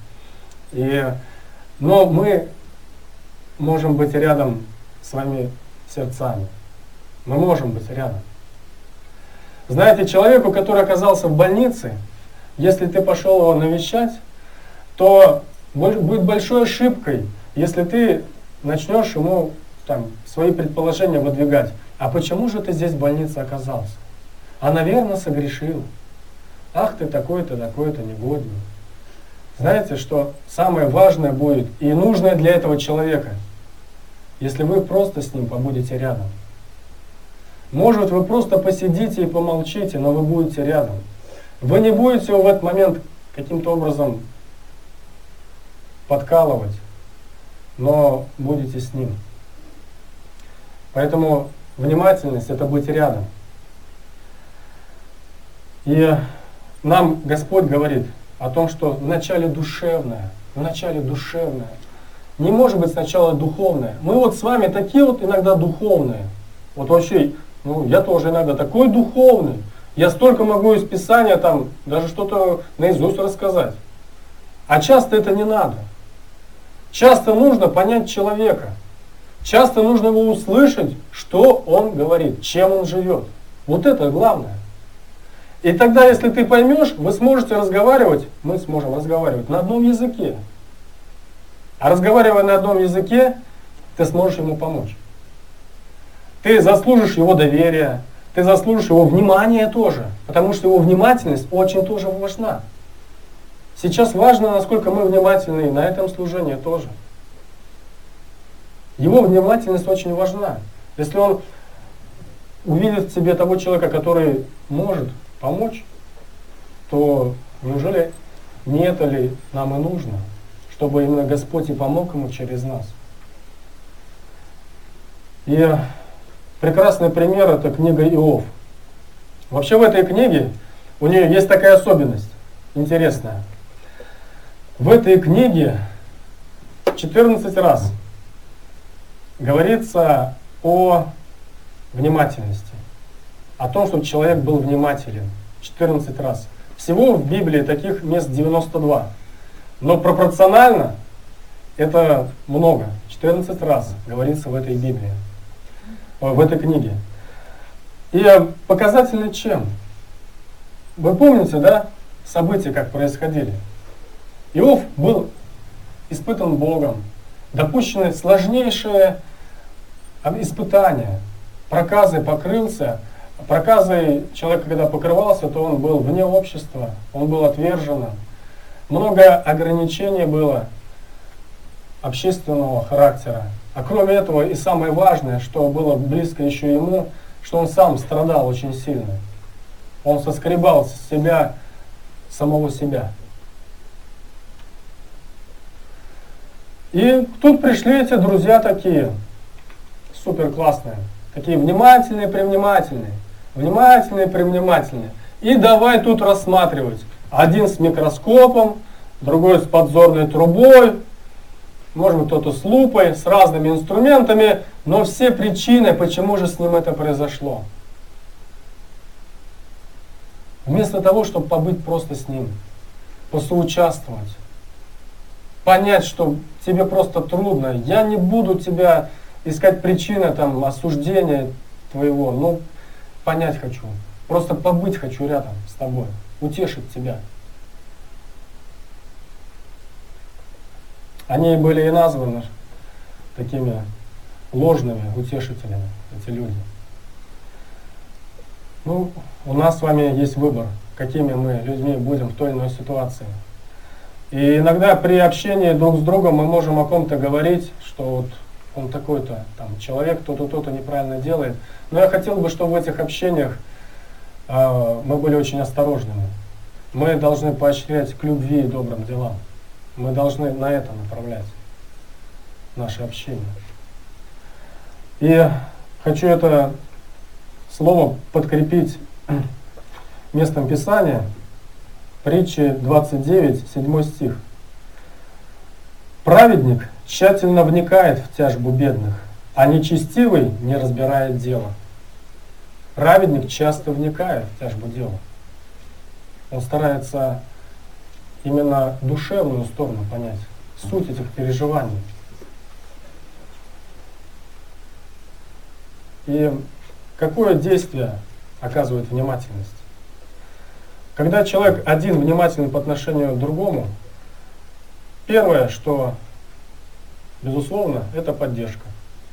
Но мы можем быть рядом своими сердцами. Мы можем быть рядом. Знаете, человеку, который оказался в больнице, если ты пошел его навещать, то будет большой ошибкой, если ты начнешь ему там свои предположения выдвигать. А почему же ты здесь в больнице оказался? А, наверное, согрешил. Ах, ты такой-то, такой-то негодный. Знаете, что самое важное будет и нужное для этого человека, если вы просто с ним побудете рядом. Может, вы просто посидите и помолчите, но вы будете рядом. Вы не будете его в этот момент каким-то образом подкалывать, но будете с ним. Поэтому внимательность — это быть рядом. И нам Господь говорит о том, что вначале душевное, не может быть сначала духовное. Мы вот с вами такие вот иногда духовные. Вот вообще, я тоже иногда такой духовный. Я столько могу из Писания там даже что-то наизусть рассказать. А часто это не надо. Часто нужно понять человека. Часто нужно его услышать, что он говорит, чем он живет. Вот это главное. И тогда, если ты поймешь, вы сможете разговаривать, мы сможем разговаривать на одном языке. А разговаривая на одном языке, ты сможешь ему помочь. Ты заслужишь его доверия, ты заслужишь его внимания тоже, потому что его внимательность очень тоже важна. Сейчас важно, насколько мы внимательны, и на этом служении тоже. Его внимательность очень важна. Если он увидит в себе того человека, который может помочь, то неужели не это ли нам и нужно, чтобы именно Господь и помог ему через нас? И прекрасный пример — это книга Иов. Вообще в этой книге у нее есть такая особенность интересная. В этой книге 14 раз говорится о внимательности, о том, чтобы человек был внимателен. 14 раз. Всего в Библии таких мест 92. Но пропорционально это много. 14 раз говорится в этой Библии, в этой книге. И показательно чем? Вы помните, да, события, как происходили? Иов был испытан Богом, допущены сложнейшие испытания, проказы покрылся, Проказой человек, когда покрывался, то он был вне общества, он был отвержен. Много ограничений было общественного характера. А кроме этого, и самое важное, что было близко еще ему, что он сам страдал очень сильно. Он соскребал с себя самого себя. И тут пришли эти друзья такие, супер классные, такие внимательные, привнимательные, внимательные, привнимательные. И давай тут рассматривать. Один с микроскопом, другой с подзорной трубой, может быть кто-то с лупой, с разными инструментами, но все причины, почему же с ним это произошло. Вместо того, чтобы побыть просто с ним, посоучаствовать, понять, что тебе просто трудно, я не буду тебя искать причины там, осуждения твоего, но понять хочу, просто побыть хочу рядом с тобой, утешить тебя. Они были и названы такими ложными утешителями, эти люди. Ну, у нас с вами есть выбор, какими мы людьми будем в той или иной ситуации. И иногда при общении друг с другом мы можем о ком-то говорить, что вот он такой-то там человек, то-то неправильно делает. Но я хотел бы, чтобы в этих общениях мы были очень осторожными. Мы должны поощрять к любви и добрым делам. Мы должны на это направлять наше общение. И хочу это слово подкрепить местом Писания, притчи 29, 7 стих. «Праведник тщательно вникает в тяжбу бедных, а нечестивый не разбирает дело». Праведник часто вникает в тяжбу дела. Он старается именно душевную сторону понять, суть этих переживаний. И какое действие оказывает внимательность? Когда человек один внимательный по отношению к другому, первое, что, безусловно, это поддержка.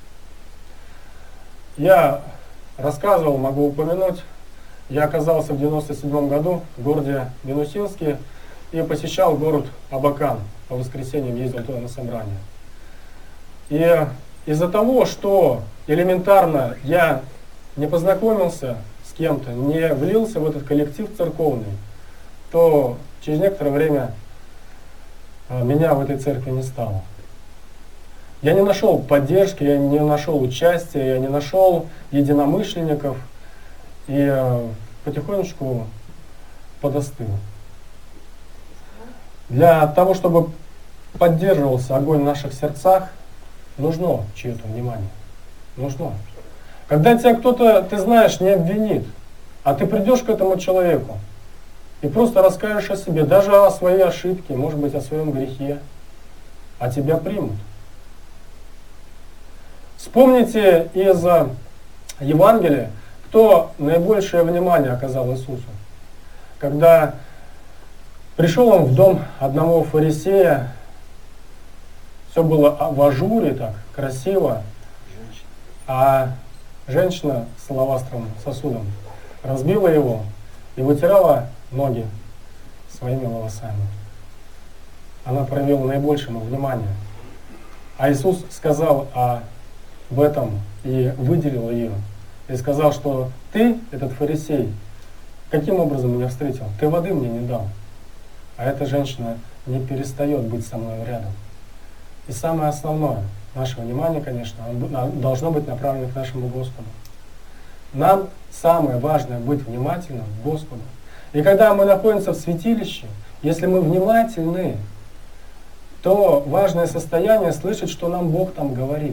Я рассказывал, могу упомянуть, я оказался в 97 году в городе Минусинске и посещал город Абакан. По воскресеньям ездил туда на собрание. И из-за того, что элементарно я не познакомился с кем-то, не влился в этот коллектив церковный, то через некоторое время меня в этой церкви не стало. Я не нашел поддержки, я не нашел участия, я не нашел единомышленников и потихонечку подостыл. Для того, чтобы поддерживался огонь в наших сердцах, нужно чье-то внимание. Нужно. Когда тебя кто-то, ты знаешь, не обвинит, а ты придешь к этому человеку и просто расскажешь о себе, даже о своей ошибке, может быть, о своем грехе, а тебя примут. Вспомните из Евангелия, кто наибольшее внимание оказал Иисусу. Когда пришел он в дом одного фарисея, все было в ажуре так, красиво, а женщина с алавастровым сосудом разбила его и вытирала ноги своими волосами. Она проявила наибольшее внимание. А Иисус сказал об этом и выделил ее. И сказал, что ты, этот фарисей, каким образом меня встретил? Ты воды мне не дал. А эта женщина не перестает быть со мной рядом. И самое основное, наше внимание, конечно, должно быть направлено к нашему Господу. Нам самое важное быть внимательным к Господу. И когда мы находимся в святилище, если мы внимательны, то важное состояние слышать, что нам Бог там говорит.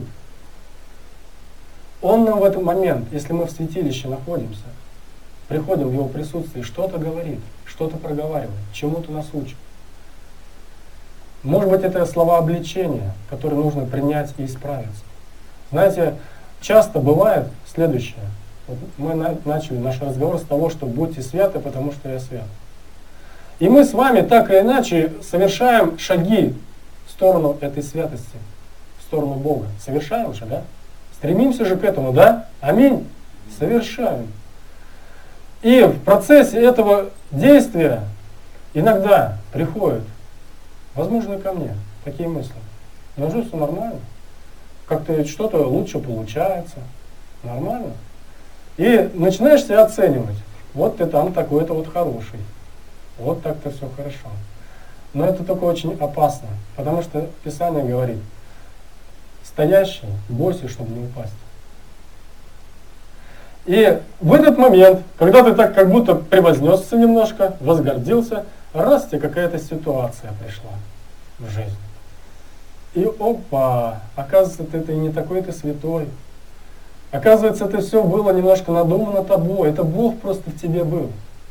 Он нам в этот момент, если мы в святилище находимся, приходим в Его присутствие, что-то говорит, что-то проговаривает, чему-то нас учит. Может быть, это слова обличения, которые нужно принять и исправиться. Знаете, часто бывает следующее. Вот мы начали наш разговор с того, что будьте святы, потому что я свят. И мы с вами так или иначе совершаем шаги в сторону этой святости, в сторону Бога. Совершаем же, да? Стремимся же к этому, да? Аминь. Совершаем. И в процессе этого действия иногда приходят, возможно, и ко мне, такие мысли. Неужели все нормально? Как-то что-то лучше получается. Нормально? И начинаешь себя оценивать. Вот ты там такой-то вот хороший. Вот так-то все хорошо. Но это только очень опасно, потому что Писание говорит, стоящий, бойся, чтобы не упасть. И в этот момент, когда ты так как будто превознесся немножко, возгордился, раз тебе какая-то ситуация пришла в жизнь. И опа, оказывается, ты не такой ты святой. Оказывается, это все было немножко надумано тобой. Это Бог просто в тебе был.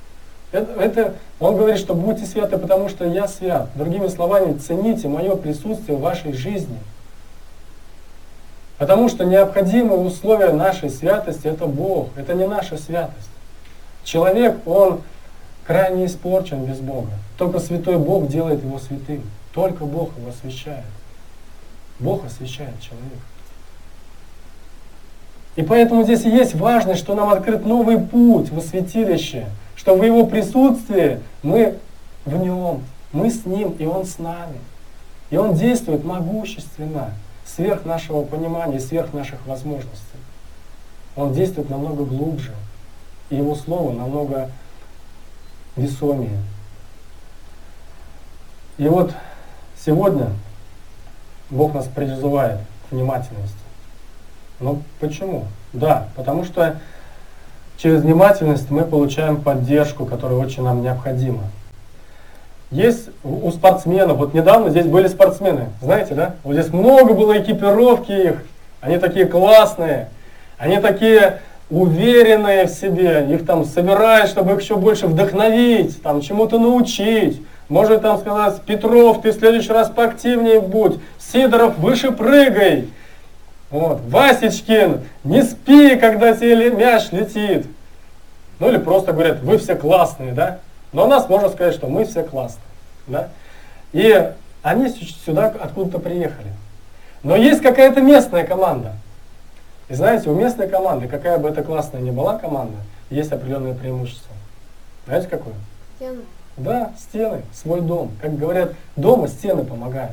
Он говорит, что будьте святы, потому что я свят. Другими словами, цените мое присутствие в вашей жизни. Потому что необходимое условие нашей святости — это Бог, это не наша святость. Человек, он крайне испорчен без Бога. Только святой Бог делает его святым. Только Бог его освящает. Бог освящает человека. И поэтому здесь и есть важность, что нам открыт новый путь во святилище, что в Его присутствии мы в Нем, мы с Ним, и Он с нами. И Он действует могущественно, сверх нашего понимания, сверх наших возможностей. Он действует намного глубже, и Его Слово намного весомее. И вот сегодня Бог нас призывает к внимательности. Но почему? Да, потому что через внимательность мы получаем поддержку, которая очень нам необходима. Есть у спортсменов, вот недавно здесь были спортсмены, знаете, да? Вот здесь много было экипировки их, они такие классные, они такие уверенные в себе, их там собирают, чтобы их еще больше вдохновить, там чему-то научить. Может там сказать: Петров, ты в следующий раз поактивнее будь, Сидоров, выше прыгай. Вот. Васечкин, не спи, когда тебе мяч летит. Ну или просто говорят: вы все классные, да? Но у нас можно сказать, что мы все классные. Да? И они сюда откуда-то приехали. Но есть какая-то местная команда. И знаете, у местной команды, какая бы это классная ни была команда, есть определенное преимущество. Знаете какое? Стены. Да, стены, свой дом. Как говорят, дома стены помогают.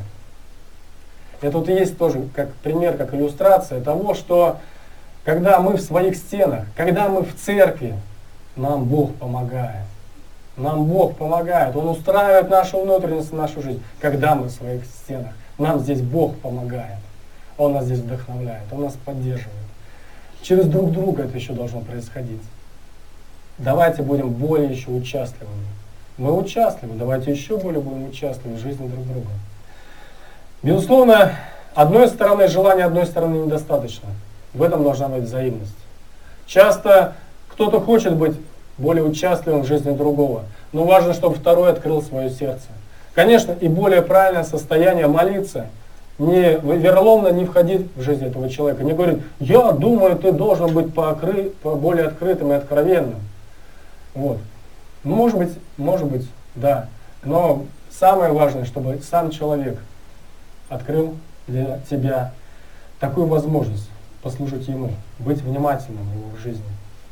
Это вот и есть тоже как пример, как иллюстрация того, что когда мы в своих стенах, когда мы в церкви, нам Бог помогает. Нам Бог помогает. Он устраивает нашу внутренность, нашу жизнь. Когда мы в своих стенах, нам здесь Бог помогает. Он нас здесь вдохновляет, Он нас поддерживает. Через друг друга это еще должно происходить. Давайте будем более еще участливыми. Мы участливы, давайте еще более будем участливы в жизни друг друга. Безусловно, одной стороны желания, одной стороны недостаточно. В этом должна быть взаимность. Часто кто-то хочет быть более участливым в жизни другого, но важно, чтобы второй открыл свое сердце. Конечно, и более правильное состояние молиться, не верломно не входить в жизнь этого человека, не говорит: я думаю, ты должен быть более открытым и откровенным. Вот. Может быть, да. Но самое важное, чтобы сам человек открыл для тебя такую возможность послужить ему, быть внимательным в его жизни.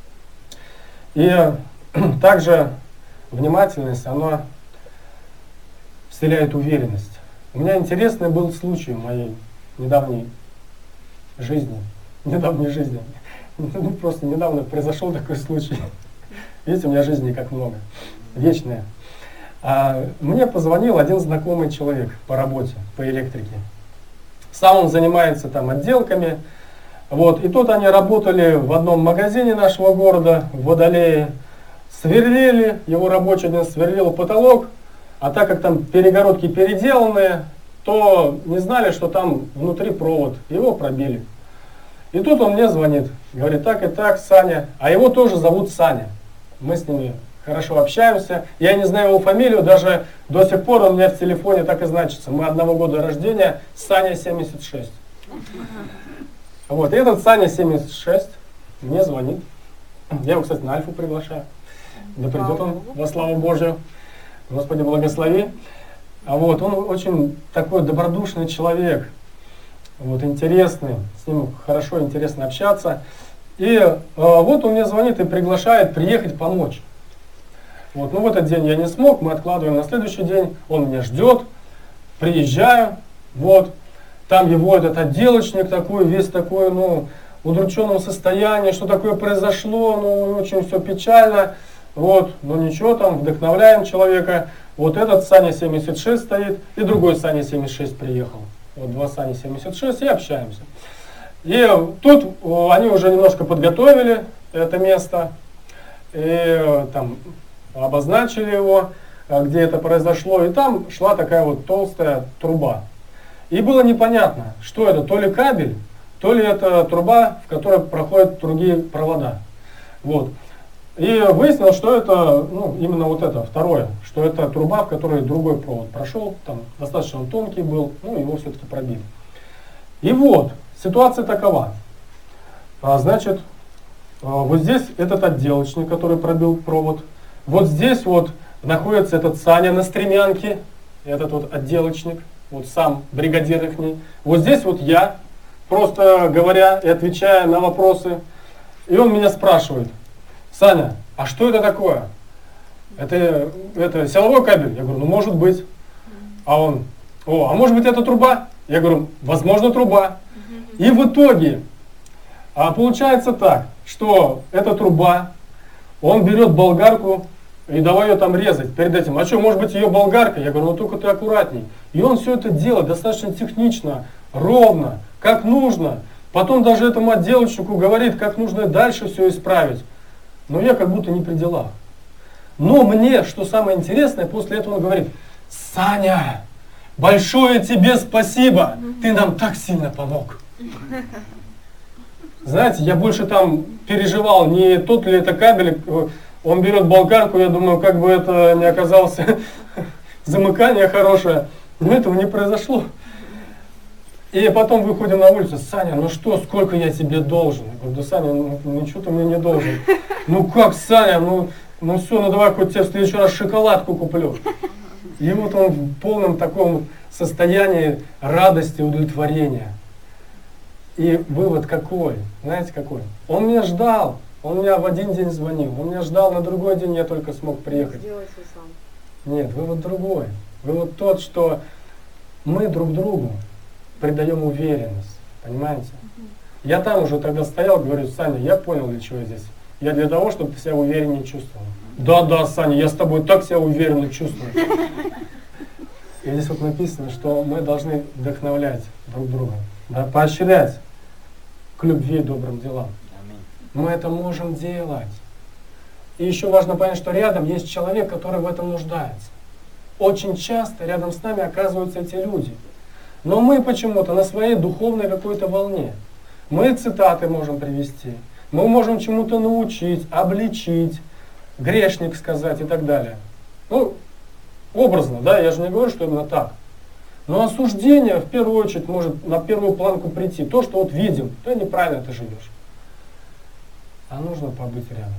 И также внимательность, она вселяет уверенность. У меня интересный был случай в моей недавней жизни. Ну, просто недавно произошел такой случай. Видите, у меня жизни как много. Вечная. Мне позвонил один знакомый человек по работе, по электрике. Сам он занимается там отделками. Вот. И тут они работали в одном магазине нашего города, в Водолее. Сверлили, его рабочий один сверлил потолок. А так как там перегородки переделанные, то не знали, что там внутри провод. Его пробили. И тут он мне звонит. Говорит: так и так, Саня. А его тоже зовут Саня. Мы с ними хорошо общаемся. Я не знаю его фамилию, даже до сих пор он у меня в телефоне так и значится. Мы одного года рождения, Саня 76. Вот, и этот Саня 76 мне звонит. Я его, кстати, на Альфу приглашаю. Да придет он во славу Божию. Господи, благослови. Вот, он очень такой добродушный человек. Вот, интересный. С ним хорошо, интересно общаться. И вот он мне звонит и приглашает приехать помочь. Вот, ну в этот день я не смог, мы откладываем на следующий день, он меня ждет, приезжаю, вот, там его этот отделочник такой, весь такой, ну, в удрученном состоянии, что такое произошло, ну, очень все печально, вот, ну ничего, там, вдохновляем человека, вот этот Саня 76 стоит, и другой Саня 76 приехал, вот два Сани 76, и общаемся. И тут они уже немножко подготовили это место, и там обозначили его, где это произошло, и там шла такая вот толстая труба. И было непонятно, что это, то ли кабель, то ли это труба, в которой проходят другие провода. Вот. И выяснилось, что это, ну, именно вот это, второе, что это труба, в которой другой провод прошел, там достаточно он тонкий был, ну, его все-таки пробили. И вот, ситуация такова. Значит, вот здесь этот отделочник, который пробил провод, вот здесь вот находится этот Саня на стремянке, этот вот отделочник, вот сам бригадир ихний. Вот здесь вот я, просто говоря и отвечая на вопросы. И он меня спрашивает: Саня, а что это такое? Это силовой кабель? Я говорю, ну может быть. А он, а может быть это труба? Я говорю, возможно труба. И в итоге получается так, что эта труба, он берет болгарку и давай ее там резать перед этим. А что, может быть ее болгарка? Я говорю, ну только ты аккуратней. И он все это делает достаточно технично, ровно, как нужно. Потом даже этому отделочнику говорит, как нужно дальше все исправить. Но я как будто не при делах. Но мне, что самое интересное, после этого он говорит: Саня, большое тебе спасибо, ты нам так сильно помог. Знаете, я больше там переживал, не тот ли это кабель, он берет болгарку, я думаю, как бы это не оказалось замыкание хорошее, но этого не произошло. И потом выходим на улицу: Саня, ну что, сколько я тебе должен? Я говорю, да Саня, ну ничего ты мне не должен. Ну как, Саня, ну все, ну давай хоть тебе в следующий раз шоколадку куплю. И вот он в полном таком состоянии радости, удовлетворения. И вывод какой? Знаете какой? Он меня ждал, он меня в один день звонил, он меня ждал, на другой день я только смог приехать. Нет, вывод другой. Вывод тот, что мы друг другу придаем уверенность, понимаете? Я там уже тогда стоял, говорю: Саня, я понял, для чего я здесь. Я для того, чтобы ты себя увереннее чувствовал. Да, Саня, я с тобой так себя уверенно чувствую. И здесь вот написано, что мы должны вдохновлять друг друга, да, поощрять к любви и добрым делам. Мы это можем делать. И еще важно понять, что рядом есть человек, который в этом нуждается. Очень часто рядом с нами оказываются эти люди. Но мы почему-то на своей духовной какой-то волне. Мы цитаты можем привести, мы можем чему-то научить, обличить, грешник сказать и так далее. Ну, образно, да, я же не говорю, что именно так. Но осуждение в первую очередь может на первую планку прийти. То, что вот видим, то неправильно ты живешь. А нужно побыть рядом.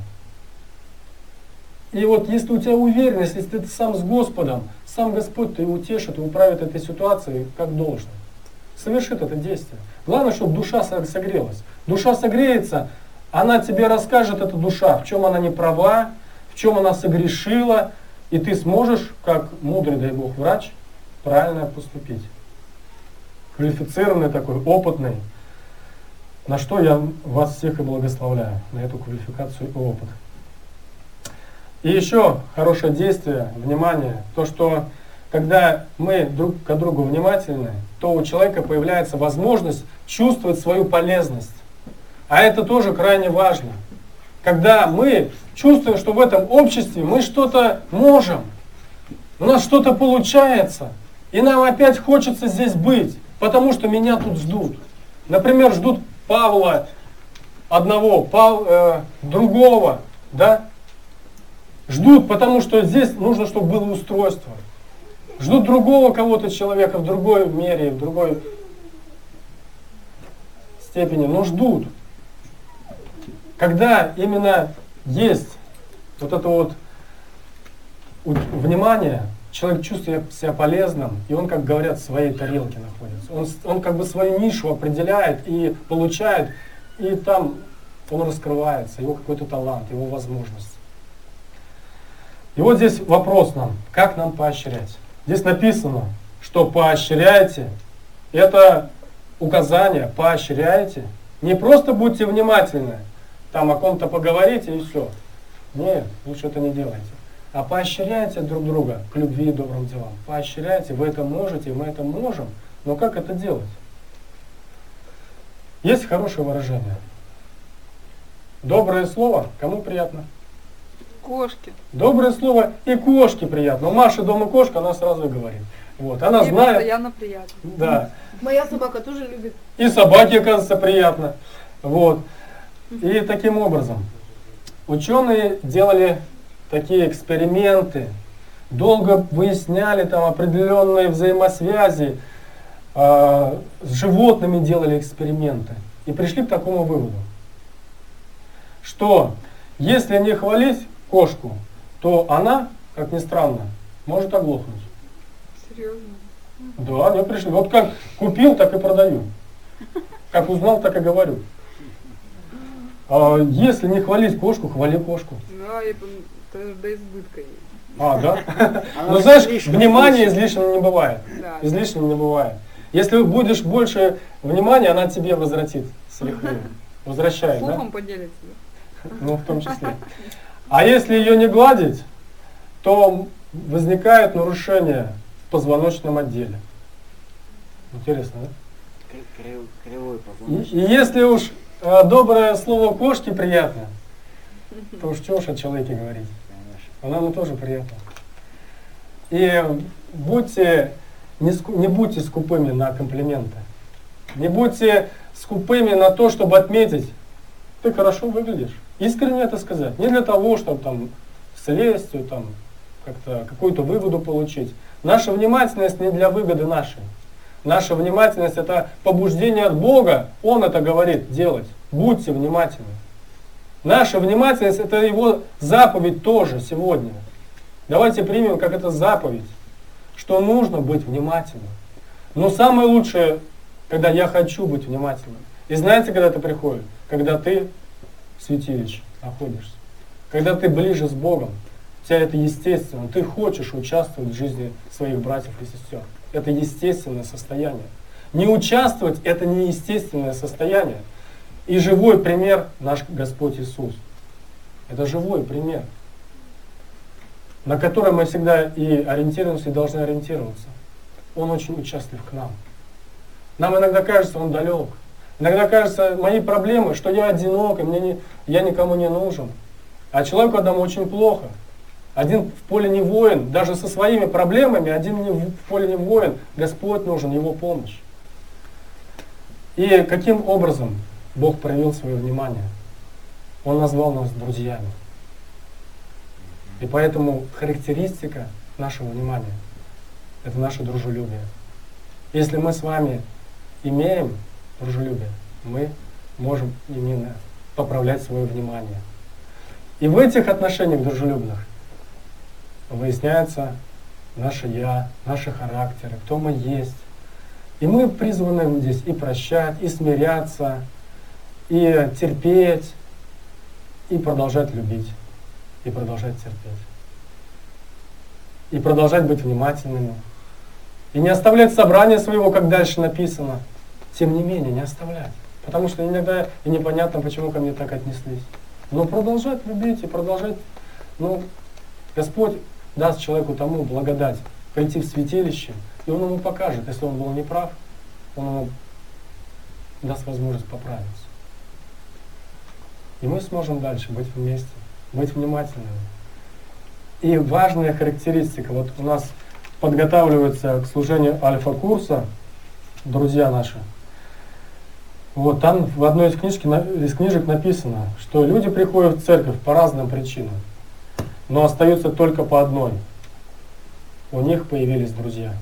И вот если у тебя уверенность, если ты сам с Господом, сам Господь тебя утешит и управит этой ситуацией как должно. Совершит это действие. Главное, чтобы душа согрелась. Душа согреется, она тебе расскажет, эта душа, в чем она не права, в чем она согрешила, и ты сможешь, как мудрый, дай Бог, врач, правильно поступить. Квалифицированный такой, опытный. На что я вас всех и благословляю, на эту квалификацию и опыт. И еще хорошее действие, внимание, то, что когда мы друг к другу внимательны, то у человека появляется возможность чувствовать свою полезность. А это тоже крайне важно. Когда мы чувствуем, что в этом обществе мы что-то можем, у нас что-то получается, и нам опять хочется здесь быть, потому что меня тут ждут. Например, ждут Павла одного, другого, да? Ждут, потому что здесь нужно, чтобы было устройство. Ждут другого кого-то человека в другой мере, в другой степени, но ждут. Когда именно есть вот это вот внимание, человек чувствует себя полезным, и он, как говорят, в своей тарелке находится. Он как бы свою нишу определяет и получает, и там он раскрывается, его какой-то талант, его возможность. И вот здесь вопрос нам, как нам поощрять? Здесь написано, что поощряйте, это указание, поощряйте. Не просто будьте внимательны, там о ком-то поговорите и все. Нет, лучше это не делайте. А поощряйте друг друга к любви и добрым делам. Поощряйте, вы это можете, мы это можем. Но как это делать? Есть хорошее выражение. Доброе слово кому приятно? Кошки. Доброе слово и кошке приятно. У Маши дома кошка, она сразу и говорит. Вот, она знает. Постоянно приятно. Да. Моя собака тоже любит. И собаке, оказывается, приятно. Вот. И таким образом, ученые делали такие эксперименты, долго выясняли там определенные взаимосвязи, с животными делали эксперименты. И пришли к такому выводу, что если не хвалить кошку, то она, как ни странно, может оглохнуть. Серьезно? Да, они пришли. Вот как купил, так и продаю. Как узнал, так и говорю. Если не хвалить кошку, хвали кошку. Да, это до избытка есть. Да? Она Ну знаешь, слишком внимание вкусная. излишним не бывает. Да. Излишним не бывает. Если будешь больше внимания, она тебе возвратит с лихвой. Возвращает, да? Слухом поделится, да? Ну, в том числе. А если ее не гладить, то возникает нарушение в позвоночном отделе. Интересно, да? Кривой И позвоночник. если уж доброе слово кошке приятно, то уж что уж о человеке говорить. Конечно. Нам тоже приятно. И не будьте скупыми на комплименты. Не будьте скупыми на то, чтобы отметить, ты хорошо выглядишь. Искренне это сказать. Не для того, чтобы там слезть, там, как-то какую-то выгоду получить. Наша внимательность не для выгоды нашей. Наша внимательность — это побуждение от Бога. Он это говорит делать. Будьте внимательны. Наша внимательность — это Его заповедь тоже сегодня. Давайте примем как это заповедь, что нужно быть внимательным. Но самое лучшее, когда я хочу быть внимательным. И знаете, когда это приходит? Когда ты в святилище находишься. Когда ты ближе с Богом. У тебя это естественно. Ты хочешь участвовать в жизни своих братьев и сестер. Это естественное состояние. Не участвовать — это не естественное состояние. И живой пример наш Господь Иисус. Это живой пример, на который мы всегда и ориентируемся, и должны ориентироваться. Он очень участлив к нам. Нам иногда кажется, он далек. Иногда кажется, мои проблемы, что я одинок, и я никому не нужен. А человеку одному очень плохо. Один в поле не воин, даже со своими проблемами, один в поле не воин, Господь нужен, Его помощь. И каким образом Бог проявил свое внимание? Он назвал нас друзьями. И поэтому характеристика нашего внимания — это наше дружелюбие. Если мы с вами имеем дружелюбие, мы можем именно поправлять свое внимание. И в этих отношениях дружелюбных выясняется наше «я», наши характеры, кто мы есть. И мы призваны здесь и прощать, и смиряться, и терпеть, и продолжать любить, и продолжать терпеть. И продолжать быть внимательными. И не оставлять собрание своего, как дальше написано. Тем не менее, не оставлять. Потому что иногда и непонятно, почему ко мне так отнеслись. Но продолжать любить и продолжать. Господь даст человеку тому благодать прийти в святилище, и Он ему покажет, если он был неправ, Он ему даст возможность поправиться. И мы сможем дальше быть вместе, быть внимательными. И важная характеристика, вот у нас подготавливается к служению альфа-курса, друзья наши, вот там в одной из книжек написано, что люди приходят в церковь по разным причинам, но остаются только по одной. У них появились друзья.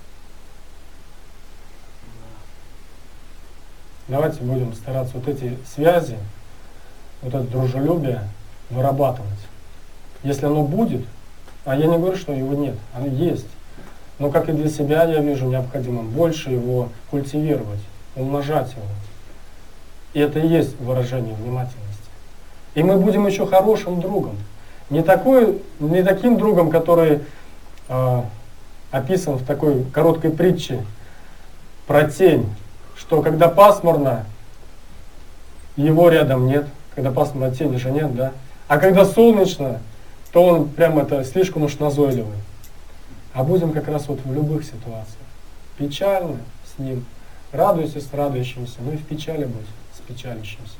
Давайте будем стараться вот эти связи, вот это дружелюбие вырабатывать. Если оно будет, а я не говорю, что его нет, оно есть. Но как и для себя я вижу необходимым больше его культивировать, умножать его. И это и есть выражение внимательности. И мы будем еще хорошим другом. Не таким другом, который описан в такой короткой притче про тень, что когда пасмурно, его рядом нет, когда пасмурно, тени же нет, да? А когда солнечно, то он прям это слишком уж назойливый. А будем как раз вот в любых ситуациях. Печально с ним, радуйся с радующимся, ну и в печали будь с печалящимся.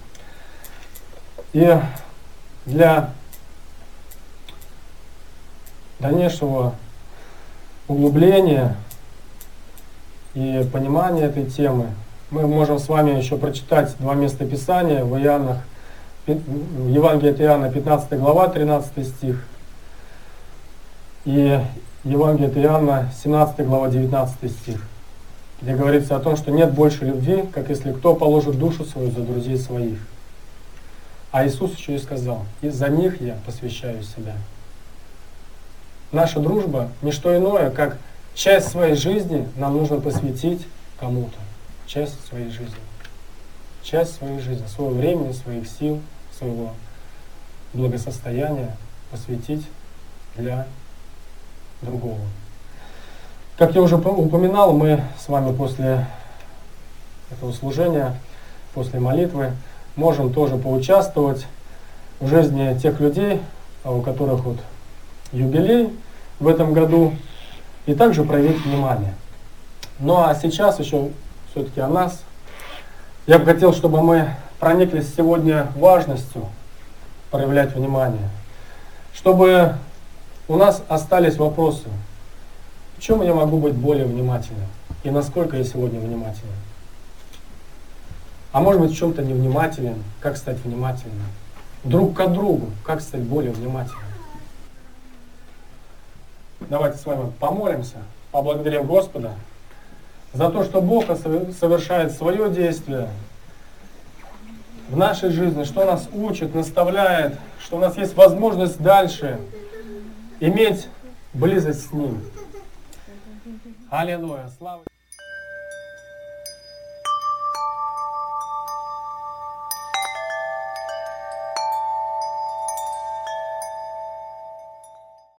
И для дальнейшего углубления и понимания этой темы мы можем с вами еще прочитать два места Писания в Евангелии от Иоанна, 15 глава, 13 стих, и Евангелие от Иоанна, 17 глава, 19 стих, где говорится о том, что нет больше любви, как если кто положит душу свою за друзей своих. А Иисус еще и сказал: и за них я посвящаю себя. Наша дружба — не что иное, как часть своей жизни нам нужно посвятить кому-то. Часть своей жизни. Часть своей жизни, своего времени, своих сил, своего благосостояния посвятить для другого. Как я уже упоминал, мы с вами после этого служения, после молитвы, можем тоже поучаствовать в жизни тех людей, у которых вот юбилей в этом году, и также проявить внимание. Ну а сейчас еще все-таки о нас. Я бы хотел, чтобы мы прониклись сегодня важностью проявлять внимание, чтобы у нас остались вопросы: в чем я могу быть более внимательным и насколько я сегодня внимателен. А может быть, в чем-то невнимателен, как стать внимательным. Друг к другу, как стать более внимательным. Давайте с вами помолимся, поблагодарим Господа за то, что Бог совершает свое действие в нашей жизни, что нас учит, наставляет, что у нас есть возможность дальше иметь близость с Ним. Аллилуйя! Слава!